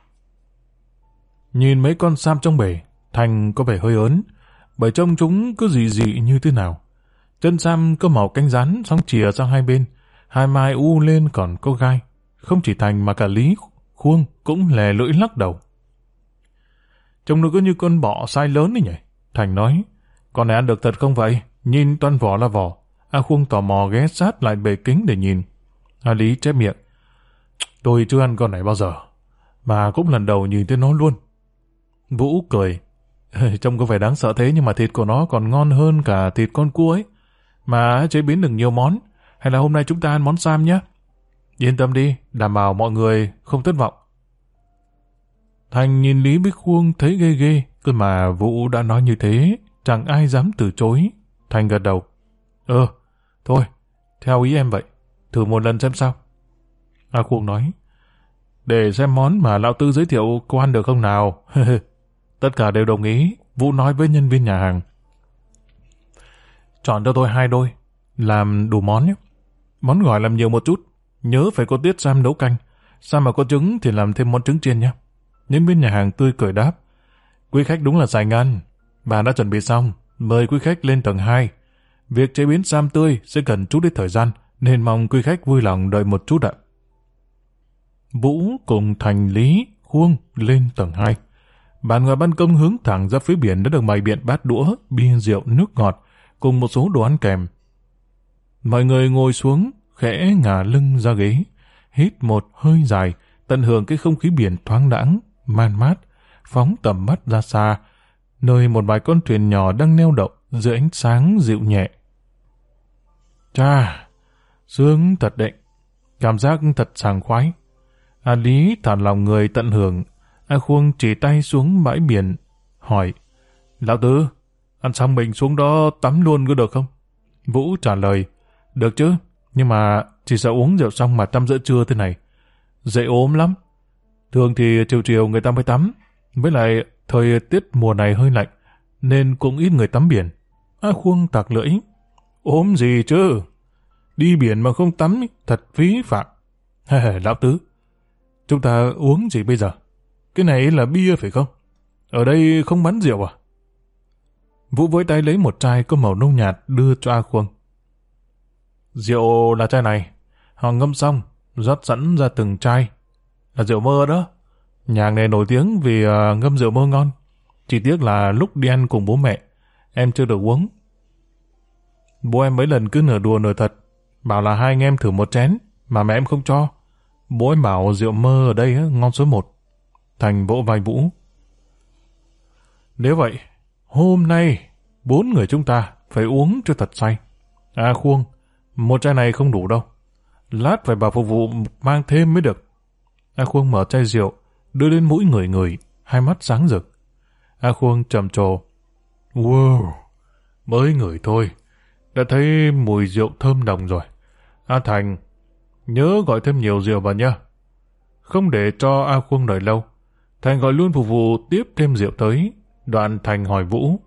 Nhìn mấy con Sam trong bể, Thành có vẻ hơi ớn, bởi trông chúng cứ dị dị như thế nào. Chân Sam có màu cánh rắn, song chìa sang hai bên, hai mai u lên còn có gai. Không chỉ Thành mà cả Lý, Khuông cũng lè lưỡi lắc đầu. Trông nó cứ như con bọ sai lớn đấy nhỉ? Thành nói. Con này ăn được thật không vậy? Nhìn toàn vỏ là vỏ. Khuông tò mò ghé sát lại bề kính để nhìn. Lý chép miệng. Tôi chưa ăn con này bao giờ, mà cũng lần đầu nhìn thấy nó luôn. Vũ cười. Trông có vẻ đáng sợ thế nhưng mà thịt của nó còn ngon hơn cả thịt con cua ấy. Mà chế biến được nhiều món. Hay là hôm nay chúng ta ăn món Sam nhé? Yên tâm đi, đảm bảo mọi người không thất vọng. Thành nhìn Lý Bích Khuông thấy ghê ghê, cơ mà Vũ đã nói như thế, chẳng ai dám từ chối. Thành gật đầu. Thôi, theo ý em vậy, thử một lần xem sao. A Khuông nói, để xem món mà lão Tư giới thiệu cô ăn được không nào. Tất cả đều đồng ý, Vũ nói với nhân viên nhà hàng. Chọn cho tôi 2 đôi, làm đủ món nhé. Món gỏi làm nhiều một chút, nhớ phải có tiết Sam nấu canh. Sam mà có trứng thì làm thêm món trứng chiên nhé. Nhân viên nhà hàng tươi cười đáp, quý khách đúng là sành ăn. Bà đã chuẩn bị xong, mời quý khách lên tầng 2. Việc chế biến Sam tươi sẽ cần chút ít thời gian, nên mong quý khách vui lòng đợi một chút ạ. Vũ cùng Thành, Lý, Khuông lên tầng 2. Bàn ngoài ban công hướng thẳng ra phía biển đã được bày biện bát đũa, bia rượu, nước ngọt cùng một số đồ ăn kèm. Mọi người ngồi xuống, khẽ ngả lưng ra ghế, hít một hơi dài, tận hưởng cái không khí biển thoáng đãng, man mát, phóng tầm mắt ra xa, nơi một vài con thuyền nhỏ đang neo đậu dưới ánh sáng dịu nhẹ. Chà, sướng thật đấy, cảm giác thật sảng khoái. A Lý thản lòng người tận hưởng. A Khuông chỉ tay xuống bãi biển, hỏi, lão Tư, ăn xong mình xuống đó tắm luôn có được không? Vũ trả lời, được chứ, nhưng mà chỉ sợ uống rượu xong mà tắm giữa trưa thế này. Dễ ốm lắm. Thường thì chiều chiều người ta mới tắm, với lại thời tiết mùa này hơi lạnh, nên cũng ít người tắm biển. A Khuông tặc lưỡi, ốm gì chứ? Đi biển mà không tắm thật phí phạm. Lão Tứ, chúng ta uống gì bây giờ? Cái này là bia phải không? Ở đây không bán rượu à? Vũ với tay lấy một chai có màu nâu nhạt đưa cho A Khuông. Rượu là chai này. Họ ngâm xong, rót sẵn ra từng chai. Là rượu mơ đó. Nhà hàng này nổi tiếng vì ngâm rượu mơ ngon. Chỉ tiếc là lúc đi ăn cùng bố mẹ, em chưa được uống. Bố em mấy lần cứ nửa đùa nửa thật, bảo là hai anh em thử một chén, mà mẹ em không cho. Bố em bảo rượu mơ ở đây ngon số 1. Thành vỗ vai Vũ. Nếu vậy, hôm nay 4 người chúng ta phải uống cho thật say. A Khuông, một chai này không đủ đâu. Lát phải bảo phục vụ mang thêm mới được. A Khuông mở chai rượu, đưa lên mũi ngửi, hai mắt sáng rực. A Khuông trầm trồ. Wow, mới ngửi thôi, đã thấy mùi rượu thơm nồng rồi. A Thành, nhớ gọi thêm nhiều rượu vào nha. Không để cho A Khuông đợi lâu, Thành gọi luôn phục vụ tiếp thêm rượu tới. Đoạn Thành hỏi Vũ.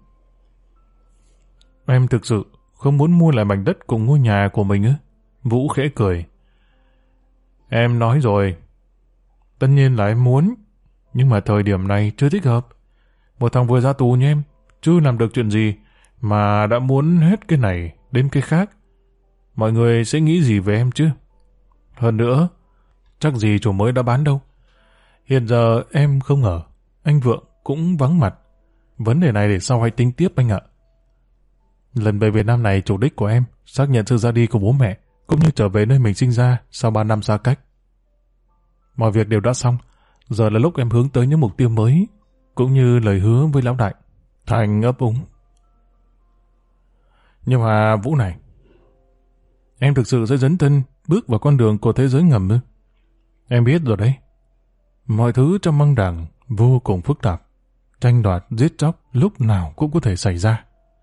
Em thực sự không muốn mua lại mảnh đất cùng ngôi nhà của mình ư? Vũ khẽ cười. Em nói rồi. Tất nhiên là em muốn, nhưng mà thời điểm này chưa thích hợp. Một thằng vừa ra tù như em, chưa làm được chuyện gì, mà đã muốn hết cái này đến cái khác. Mọi người sẽ nghĩ gì về em chứ? Hơn nữa, chắc gì chủ mới đã bán đâu. Hiện giờ em không ở, anh Vượng cũng vắng mặt. Vấn đề này để sau hãy tính tiếp anh ạ. Lần về Việt Nam này chủ đích của em xác nhận sự ra đi của bố mẹ, cũng như trở về nơi mình sinh ra sau 3 năm xa cách. Mọi việc đều đã xong, giờ là lúc em hướng tới những mục tiêu mới, cũng như lời hứa với lão đại. Thành ấp úng. Nhưng mà Vũ này, em thực sự sẽ dấn thân bước vào con đường của thế giới ngầm ư? Em biết rồi đấy. Mọi thứ trong băng đảng vô cùng phức tạp. Tranh đoạt, giết chóc lúc nào cũng có thể xảy ra.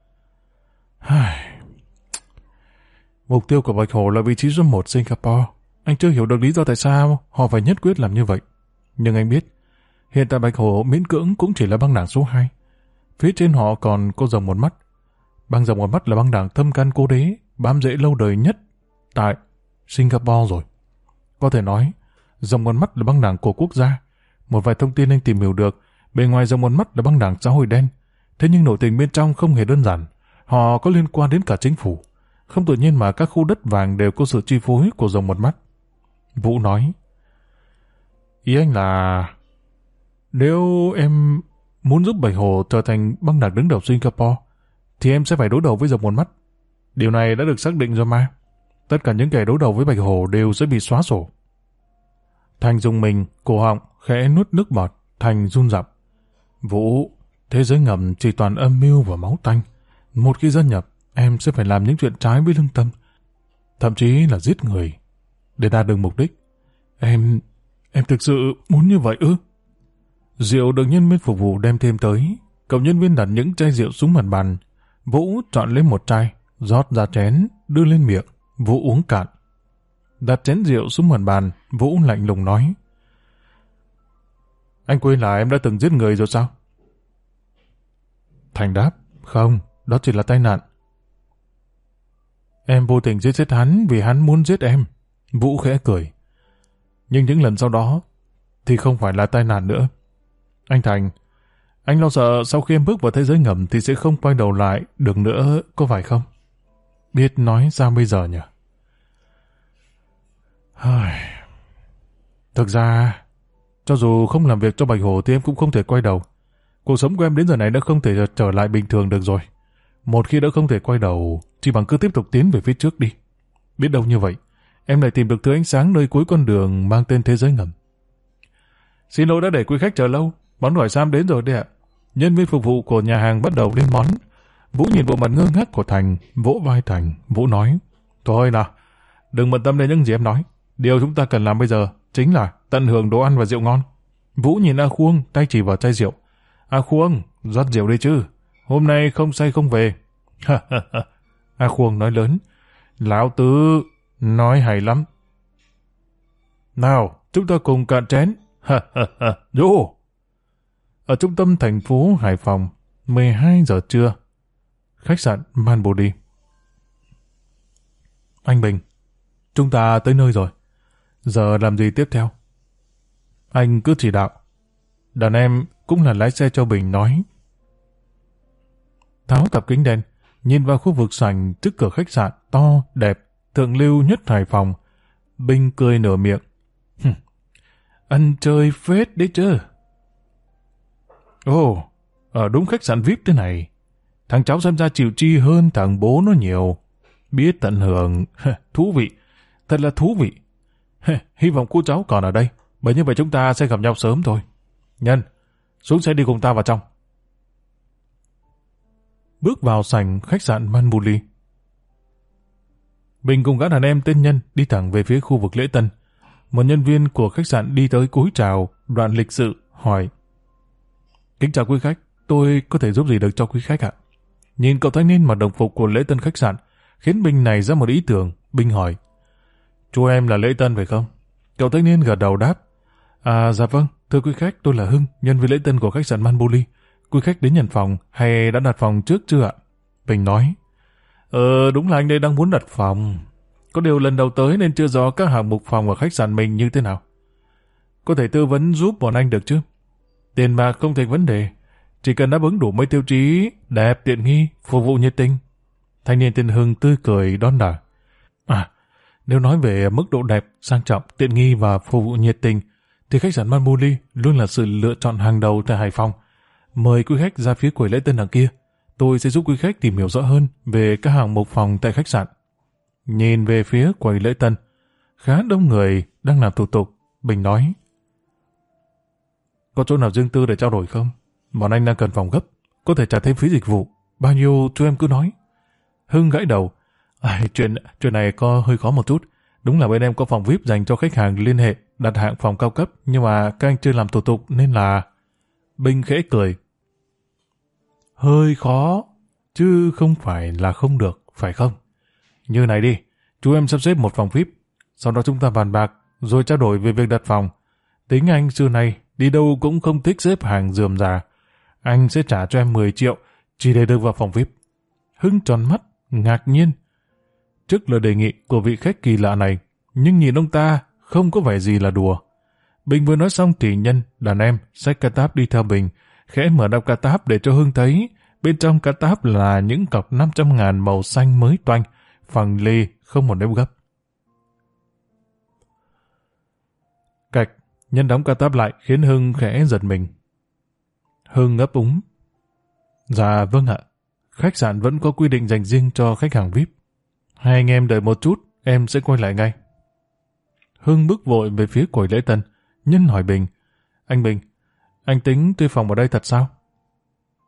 Mục tiêu của Bạch Hổ là vị trí số 1 Singapore. Anh chưa hiểu được lý do tại sao họ phải nhất quyết làm như vậy. Nhưng anh biết, hiện tại Bạch Hổ miễn cưỡng cũng chỉ là băng đảng số 2. Phía trên họ còn có Rồng Một Mắt. Băng Rồng Một Mắt là băng đảng thâm căn cố đế, bám rễ lâu đời nhất tại Singapore rồi. Có thể nói, Rồng Một Mắt là băng đảng của quốc gia. Một vài thông tin anh tìm hiểu được, bề ngoài Rồng Một Mắt là băng đảng xã hội đen. Thế nhưng nội tình bên trong không hề đơn giản. Họ có liên quan đến cả chính phủ. Không tự nhiên mà các khu đất vàng đều có sự chi phối của Rồng Một Mắt. Vũ nói, ý anh là nếu em muốn giúp Bạch Hổ trở thành băng đảng đứng đầu Singapore, thì em sẽ phải đối đầu với Rồng Một Mắt. Điều này đã được xác định rồi mà. Tất cả những kẻ đối đầu với Bạch Hổ đều sẽ bị xóa sổ. Thành dùng mình, cổ họng khẽ nuốt nước bọt. Thành run rẩy. Vũ, Thế giới ngầm chỉ toàn âm mưu và máu tanh. Một khi gia nhập, em sẽ phải làm những chuyện trái với lương tâm, thậm chí là giết người, để đạt được mục đích. Em thực sự muốn như vậy ư? Rượu được nhân viên phục vụ đem thêm tới. Cậu nhân viên đặt những chai rượu xuống mặt bàn. Vũ chọn lấy một chai, rót ra chén, đưa lên miệng. Vũ uống cạn. Đặt chén rượu xuống mặt bàn, Vũ lạnh lùng nói: Anh quên là em đã từng giết người rồi sao? Thành đáp: Không, đó chỉ là tai nạn. Em vô tình giết chết hắn vì hắn muốn giết em. Vũ khẽ cười. Nhưng những lần sau đó thì không phải là tai nạn nữa. Anh Thành, anh lo sợ sau khi em bước vào thế giới ngầm thì sẽ không quay đầu lại được nữa, có phải không? Biết nói sao bây giờ nhỉ? Thực ra, cho dù không làm việc cho Bạch Hổ thì em cũng không thể quay đầu. Cuộc sống của em đến giờ này đã không thể trở lại bình thường được rồi. Một khi đã không thể quay đầu, chỉ bằng cứ tiếp tục tiến về phía trước đi. Biết đâu như vậy, em lại tìm được thứ ánh sáng nơi cuối con đường mang tên thế giới ngầm. Xin lỗi đã để quý khách chờ lâu. Món hỏi Sam đến rồi đấy ạ. Nhân viên phục vụ của nhà hàng bắt đầu lên món. Vũ nhìn bộ mặt ngơ ngác của Thành, vỗ vai Thành. Vũ nói: Thôi nào, đừng bận tâm đến những gì em nói. Điều chúng ta cần làm bây giờ chính là tận hưởng đồ ăn và rượu ngon. Vũ nhìn A Khuông, tay chỉ vào chai rượu. A Khuông, rót rượu đi chứ. Hôm nay không say không về. A Khuông nói lớn: Lão Tứ nói hay lắm. Nào, chúng ta cùng cạn chén. Vô. Ở trung tâm thành phố Hải Phòng, 12 giờ trưa. Khách sạn Manbody. Anh Bình, chúng ta tới nơi rồi. Giờ làm gì tiếp theo? Anh cứ chỉ đạo. Đàn em cũng là lái xe cho Bình nói. Tháo cặp kính đen, nhìn vào khu vực sảnh trước cửa khách sạn to, đẹp, thượng lưu nhất Hải Phòng. Bình cười nở miệng. Ăn chơi phết đấy chứ. Ồ, ở đúng khách sạn VIP thế này. Thằng cháu xem ra chịu chi hơn thằng bố nó nhiều. Biết tận hưởng. Thú vị. Thật là thú vị. Hy vọng cô cháu còn ở đây. Bởi như vậy chúng ta sẽ gặp nhau sớm thôi. Nhân, xuống xe đi cùng ta vào trong. Bước vào sảnh khách sạn Manbuli. Bình cùng gã đàn em tên Nhân đi thẳng về phía khu vực lễ tân. Một nhân viên của khách sạn đi tới cúi chào, đoạn lịch sự, hỏi: Kính chào quý khách, tôi có thể giúp gì được cho quý khách ạ? Nhìn cậu thanh niên mặc đồng phục của lễ tân khách sạn, khiến Bình này ra một ý tưởng. Bình hỏi: Chú em là lễ tân phải không? Cậu thanh niên gật đầu đáp: Dạ vâng, thưa quý khách, tôi là Hưng, nhân viên lễ tân của khách sạn Manbuli. Quý khách đến nhận phòng hay đã đặt phòng trước chưa ạ? Bình nói: Đúng là anh đây đang muốn đặt phòng. Có điều lần đầu tới nên chưa rõ các hạng mục phòng ở khách sạn mình như thế nào. Có thể tư vấn giúp bọn anh được chứ? Tiền bạc không thành vấn đề, chỉ cần đáp ứng đủ mấy tiêu chí đẹp, tiện nghi, phục vụ nhiệt tình. Thanh niên tên Hưng tươi cười đón đả. Nếu nói về mức độ đẹp, sang trọng, tiện nghi và phục vụ nhiệt tình, thì khách sạn Manbuli luôn là sự lựa chọn hàng đầu tại Hải Phòng. Mời quý khách ra phía quầy lễ tân đằng kia, tôi sẽ giúp quý khách tìm hiểu rõ hơn về các hạng mục phòng tại khách sạn. Nhìn về phía quầy lễ tân, khá đông người đang làm thủ tục. Bình nói: Có chỗ nào riêng tư để trao đổi không? Bọn anh đang cần phòng gấp, có thể trả thêm phí dịch vụ. Bao nhiêu chú em cứ nói. Hưng gãi đầu: Chuyện này có hơi khó một chút. Đúng là bên em có phòng VIP dành cho khách hàng liên hệ đặt hạng phòng cao cấp, nhưng mà các anh chưa làm thủ tục nên là... Bình khẽ cười: Hơi khó, chứ không phải là không được, phải không? Như này đi, chú em sắp xếp một phòng VIP, sau đó chúng ta bàn bạc, rồi trao đổi về việc đặt phòng. Tính anh xưa này, đi đâu cũng không thích xếp hàng rườm rà. Anh sẽ trả cho em 10 triệu, chỉ để được vào phòng VIP. Hưng tròn mắt, ngạc nhiên trước lời đề nghị của vị khách kỳ lạ này, nhưng nhìn ông ta không có vẻ gì là đùa. Bình vừa nói xong thì Nhân, đàn em, xách cá táp đi theo Bình, khẽ mở nắp cá táp để cho Hưng thấy. Bên trong cá táp là những cọc 500.000 màu xanh mới toanh, phẳng lì, không một nếp gấp. Cạch, Nhân đóng cá táp lại khiến Hưng khẽ giật mình. Hưng ấp úng: Dạ vâng ạ, khách sạn vẫn có quy định dành riêng cho khách hàng VIP. Hai anh em đợi một chút, em sẽ quay lại ngay. Hưng bước vội về phía quầy lễ tân. Nhân hỏi Bình: Anh Bình, anh tính thuê phòng ở đây thật sao?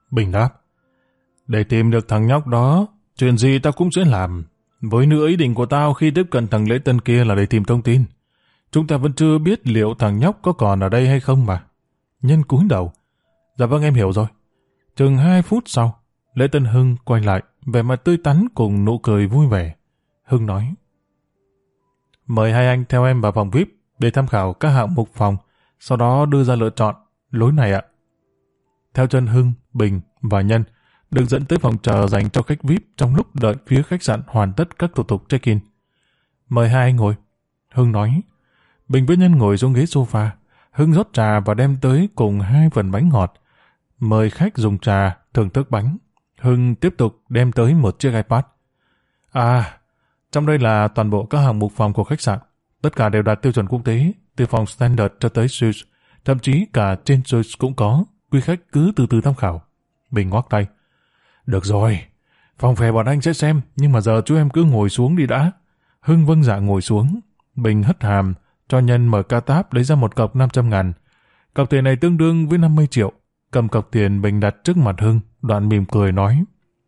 Bình đáp. Để tìm được thằng nhóc đó, chuyện gì tao cũng sẽ làm. Với nữa ý định của tao khi tiếp cận thằng Lễ Tân kia là để tìm thông tin. Chúng ta vẫn chưa biết liệu thằng nhóc có còn ở đây hay không mà. Nhân cúi đầu. Dạ vâng, em hiểu rồi. Chừng 2 phút sau, Lễ Tân Hưng quay lại, vẻ mặt tươi tắn cùng nụ cười vui vẻ. Hưng nói. Mời hai anh theo em vào phòng VIP để tham khảo các hạng mục phòng, sau đó đưa ra lựa chọn. Lối này ạ. Theo chân Hưng, Bình và Nhân, được dẫn tới phòng chờ dành cho khách VIP trong lúc đợi phía khách sạn hoàn tất các thủ tục check-in. Mời hai anh ngồi. Hưng nói. Bình với Nhân ngồi xuống ghế sofa. Hưng rót trà và đem tới cùng 2 phần bánh ngọt. Mời khách dùng trà, thưởng thức bánh. Hưng tiếp tục đem tới một chiếc iPad. Trong đây là toàn bộ các hạng mục phòng của khách sạn. Tất cả đều đạt tiêu chuẩn quốc tế, từ phòng standard cho tới suite. Thậm chí cả trên suite cũng có. Quý khách cứ từ từ tham khảo. Bình ngoắc tay. Được rồi, phòng phè bọn anh sẽ xem, nhưng mà giờ chú em cứ ngồi xuống đi đã. Hưng vâng dạ ngồi xuống. Bình hất hàm, cho Nhân mở ca táp lấy ra một cọc 500.000. Cọc tiền này tương đương với 50 triệu. Cầm cọc tiền Bình đặt trước mặt Hưng, đoạn mỉm cười nói.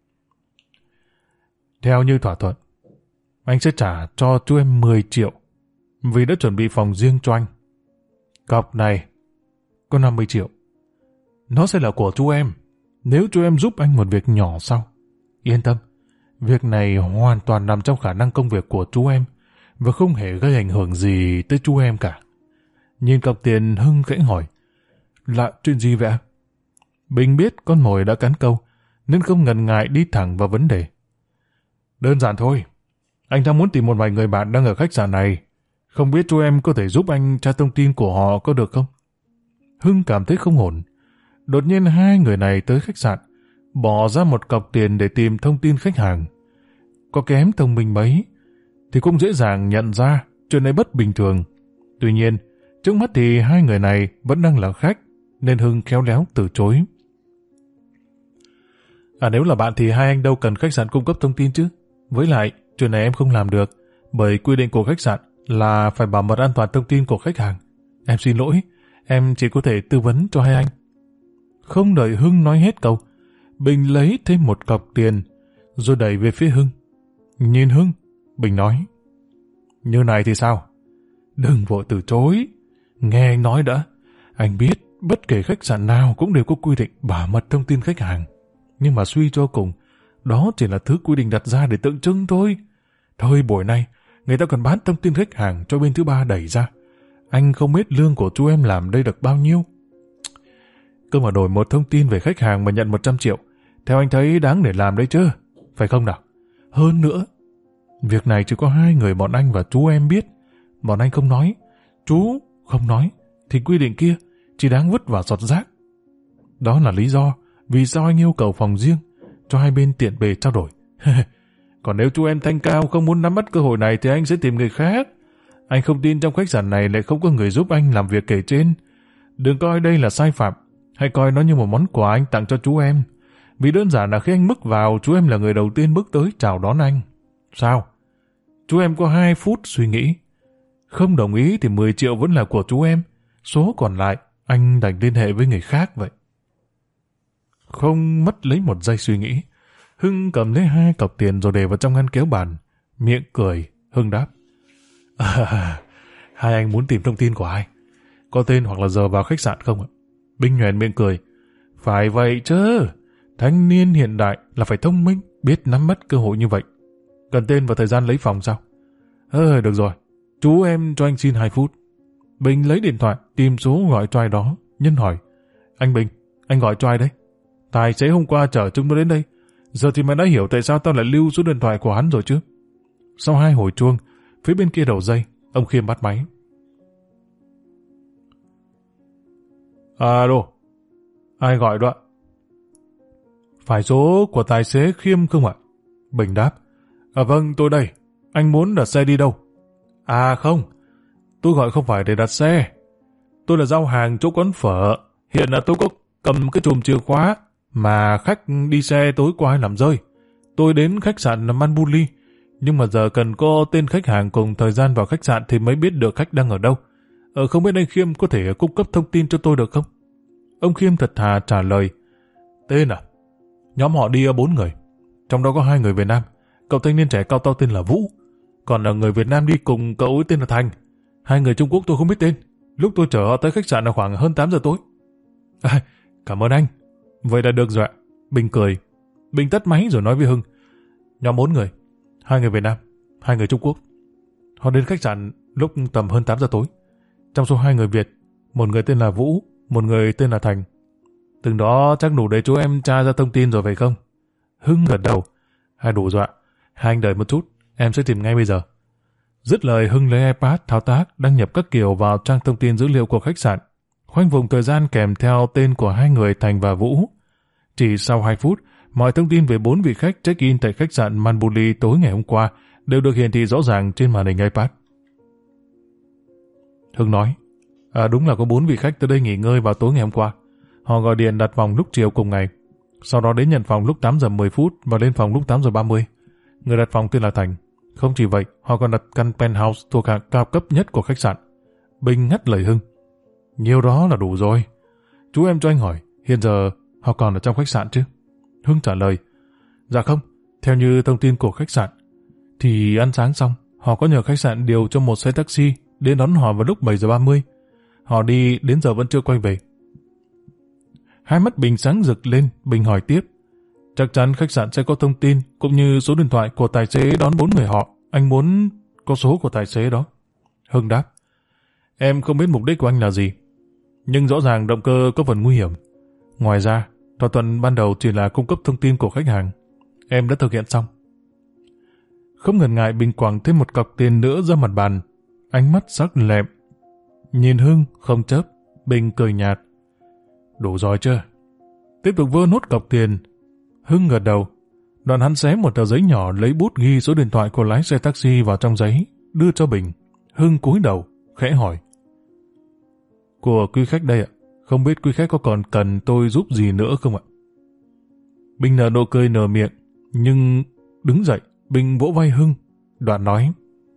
Theo như thỏa thuận, anh sẽ trả cho chú em 10 triệu, vì đã chuẩn bị phòng riêng cho anh. Cọc này có 50 triệu. Nó sẽ là của chú em, nếu chú em giúp anh một việc nhỏ sau. Yên tâm, việc này hoàn toàn nằm trong khả năng công việc của chú em, và không hề gây ảnh hưởng gì tới chú em cả. Nhìn cọc tiền, Hưng khẽ hỏi. Là chuyện gì vậy? Bình biết con mồi đã cắn câu, nên không ngần ngại đi thẳng vào vấn đề. Đơn giản thôi. Anh đang muốn tìm một vài người bạn đang ở khách sạn này. Không biết chú em có thể giúp anh tra thông tin của họ có được không? Hưng cảm thấy không ổn. Đột nhiên 2 người này tới khách sạn, bỏ ra một cọc tiền để tìm thông tin khách hàng. Có kém thông minh mấy, thì cũng dễ dàng nhận ra chuyện này bất bình thường. Tuy nhiên, trước mắt thì 2 người này vẫn đang là khách, nên Hưng khéo léo từ chối. Nếu là bạn thì hai anh đâu cần khách sạn cung cấp thông tin chứ. Với lại, chuyện này em không làm được, bởi quy định của khách sạn là phải bảo mật an toàn thông tin của khách hàng. Em xin lỗi, em chỉ có thể tư vấn cho hai anh. Không đợi Hưng nói hết câu, Bình lấy thêm một cọc tiền, rồi đẩy về phía Hưng. Nhìn Hưng, Bình nói. Như này thì sao? Đừng vội từ chối. Nghe anh nói đã. Anh biết bất kể khách sạn nào cũng đều có quy định bảo mật thông tin khách hàng. Nhưng mà suy cho cùng, đó chỉ là thứ quy định đặt ra để tượng trưng thôi. Thời buổi này, người ta còn bán thông tin khách hàng cho bên thứ ba đẩy ra. Anh không biết lương của chú em làm đây được bao nhiêu. Cơ mà đổi một thông tin về khách hàng mà nhận 100 triệu, theo anh thấy đáng để làm đấy chứ, phải không nào? Hơn nữa, việc này chỉ có 2 người bọn anh và chú em biết. Bọn anh không nói, chú không nói, thì quy định kia chỉ đáng vứt vào giọt rác. Đó là lý do vì sao anh yêu cầu phòng riêng, cho hai bên tiện bề trao đổi. Còn nếu chú em thanh cao không muốn nắm bắt cơ hội này thì anh sẽ tìm người khác. Anh không tin trong khách sạn này lại không có người giúp anh làm việc kể trên. Đừng coi đây là sai phạm, hãy coi nó như một món quà anh tặng cho chú em. Vì đơn giản là khi anh bước vào, chú em là người đầu tiên bước tới chào đón anh. Sao? Chú em có 2 phút suy nghĩ. Không đồng ý thì 10 triệu vẫn là của chú em. Số còn lại, anh đành liên hệ với người khác vậy. Không mất lấy một giây suy nghĩ, Hưng cầm lấy 2 cọc tiền rồi để vào trong ngăn kéo bàn. Miệng cười, Hưng đáp. Hai anh muốn tìm thông tin của ai? Có tên hoặc là giờ vào khách sạn không ạ? Bình nhoẻn miệng cười. Phải vậy chứ. Thanh niên hiện đại là phải thông minh, biết nắm bắt cơ hội như vậy. Cần tên và thời gian lấy phòng sao? Được rồi. Chú em cho anh xin 2 phút. Bình lấy điện thoại, tìm số gọi cho ai đó. Nhân hỏi. Anh Bình, anh gọi cho ai đấy? Tài xế hôm qua chở chúng nó đến đây. Giờ thì mày đã hiểu tại sao tao lại lưu số điện thoại của hắn rồi chứ. Sau 2 hồi chuông, phía bên kia đầu dây, ông Khiêm bắt máy. Alo, ai gọi đó? Phải số của tài xế Khiêm không ạ? Bình đáp. Vâng, tôi đây. Anh muốn đặt xe đi đâu? Không, tôi gọi không phải để đặt xe. Tôi là giao hàng chỗ quán phở. Hiện là tôi có cầm cái chùm chìa khóa mà khách đi xe tối qua làm rơi. Tôi đến khách sạn Manbuli, nhưng mà giờ cần có tên khách hàng cùng thời gian vào khách sạn thì mới biết được khách đang ở đâu. Không biết anh Khiêm có thể cung cấp thông tin cho tôi được không? Ông Khiêm thật thà trả lời. Tên à? Nhóm họ đi 4 người, trong đó có 2 người Việt Nam. Cậu thanh niên trẻ cao to tên là Vũ, còn là người Việt Nam đi cùng cậu ấy tên là Thành. 2 người Trung Quốc tôi không biết tên. Lúc tôi chở họ tới khách sạn là khoảng hơn 8 giờ tối. Cảm ơn anh. Vậy là được rồi ạ. Bình cười. Bình tắt máy rồi nói với Hưng. Nhóm 4 người, 2 người Việt Nam, 2 người Trung Quốc. Họ đến khách sạn lúc tầm hơn 8 giờ tối. Trong số 2 người Việt, một người tên là Vũ, một người tên là Thành. Từng đó chắc đủ để chú em tra ra thông tin rồi phải không? Hưng gật đầu. Đủ rồi ạ. Hai anh đợi một chút, em sẽ tìm ngay bây giờ. Dứt lời, Hưng lấy iPad thao tác đăng nhập các kiểu vào trang thông tin dữ liệu của khách sạn, khoanh vùng thời gian kèm theo tên của 2 người Thành và Vũ. Chỉ sau 2 phút, mọi thông tin về 4 vị khách check-in tại khách sạn Manbuli tối ngày hôm qua đều được hiển thị rõ ràng trên màn hình iPad. Hưng nói, đúng là có 4 vị khách tới đây nghỉ ngơi vào tối ngày hôm qua. Họ gọi điện đặt phòng lúc chiều cùng ngày, sau đó đến nhận phòng lúc 8 giờ 10 phút và lên phòng lúc 8 giờ 30. Người đặt phòng tên là Thành. Không chỉ vậy, họ còn đặt căn penthouse thuộc hạng cao cấp nhất của khách sạn. Bình ngắt lời Hưng. Nhiều đó là đủ rồi. Chú em cho anh hỏi, hiện giờ họ còn ở trong khách sạn chứ? Hưng trả lời, dạ không, theo như thông tin của khách sạn, thì ăn sáng xong, họ có nhờ khách sạn điều cho một xe taxi đến đón họ vào lúc 7 giờ 30. Họ đi đến giờ vẫn chưa quay về. Hai mắt Bình sáng rực lên, Bình hỏi tiếp. Chắc chắn khách sạn sẽ có thông tin cũng như số điện thoại của tài xế đón 4 người họ. Anh muốn có số của tài xế đó. Hưng đáp. Em không biết mục đích của anh là gì, nhưng rõ ràng động cơ có phần nguy hiểm. Ngoài ra, thỏa thuận ban đầu chỉ là cung cấp thông tin của khách hàng. Em đã thực hiện xong. Không ngần ngại, Bình quẳng thêm một cọc tiền nữa ra mặt bàn. Ánh mắt sắc lẹm. Nhìn Hưng không chớp, Bình cười nhạt. Đủ rồi chưa? Tiếp tục vơ nốt cọc tiền. Hưng gật đầu. Đoạn hắn xé một tờ giấy nhỏ, lấy bút ghi số điện thoại của lái xe taxi vào trong giấy, đưa cho Bình. Hưng cúi đầu, khẽ hỏi. Của quý khách đây ạ. Không biết quý khách có còn cần tôi giúp gì nữa không ạ? Bình nở nụ cười nở miệng, nhưng đứng dậy, Bình vỗ vai Hưng. Đoạn nói.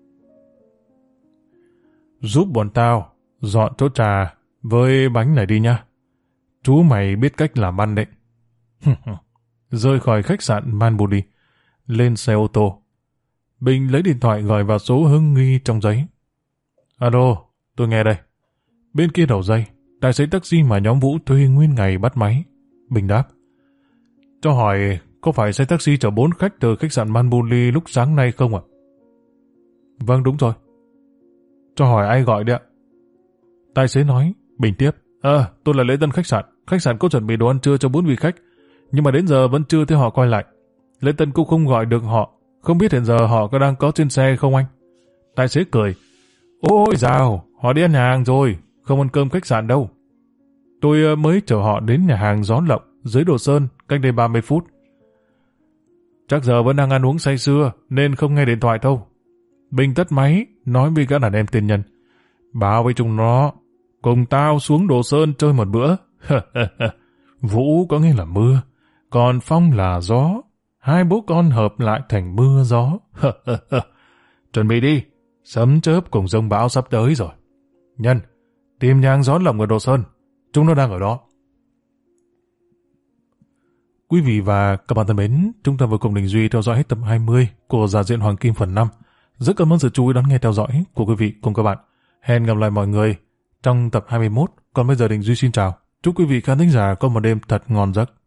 Giúp bọn tao dọn chỗ trà với bánh này đi nha. Chú mày biết cách làm ăn đấy. Rời khỏi khách sạn Manbuli, lên xe ô tô. Bình lấy điện thoại gọi vào số Hưng ghi trong giấy. Alo, tôi nghe đây. Bên kia đầu dây, tài xế taxi mà nhóm Vũ thuê nguyên ngày bắt máy. Bình đáp. Cho hỏi, có phải xe taxi chở 4 khách từ khách sạn Manbuli lúc sáng nay không ạ? Vâng, đúng rồi. Cho hỏi ai gọi đấy ạ? Tài xế nói. Bình tiếp. Tôi là lễ tân khách sạn. Khách sạn có chuẩn bị đồ ăn trưa cho 4 vị khách, nhưng mà đến giờ vẫn chưa thấy họ quay lại. Lễ tân cũng không gọi được họ. Không biết hiện giờ họ có đang có trên xe không anh? Tài xế cười. Ôi dào, họ đi ăn nhà hàng rồi, không ăn cơm khách sạn đâu. Tôi mới chở họ đến nhà hàng Gió Lộng dưới Đồ Sơn cách đây 30 phút. Chắc giờ vẫn đang ăn uống say sưa nên không nghe điện thoại đâu. Bình tắt máy, nói với các đàn em tên nhân. Bảo với chúng nó, cùng tao xuống Đồ Sơn chơi một bữa. Vũ có nghĩa là mưa, còn phong là gió. Hai bố con hợp lại thành mưa gió. Chuẩn bị đi, sấm chớp cùng giông bão sắp tới rồi. Nhân, tìm nhà hàng Gió Lộng ở Đồ Sơn, chúng nó đang ở đó. Quý vị và các bạn thân mến, chúng ta vừa cùng Đình Duy theo dõi hết tập 20 của Giả Diện Hoàng Kim phần 5. Rất cảm ơn sự chú ý đón nghe theo dõi của quý vị cùng các bạn. Hẹn gặp lại mọi người trong tập 21. Còn bây giờ Đình Duy xin chào. Chúc quý vị khán thính giả có một đêm thật ngon giấc.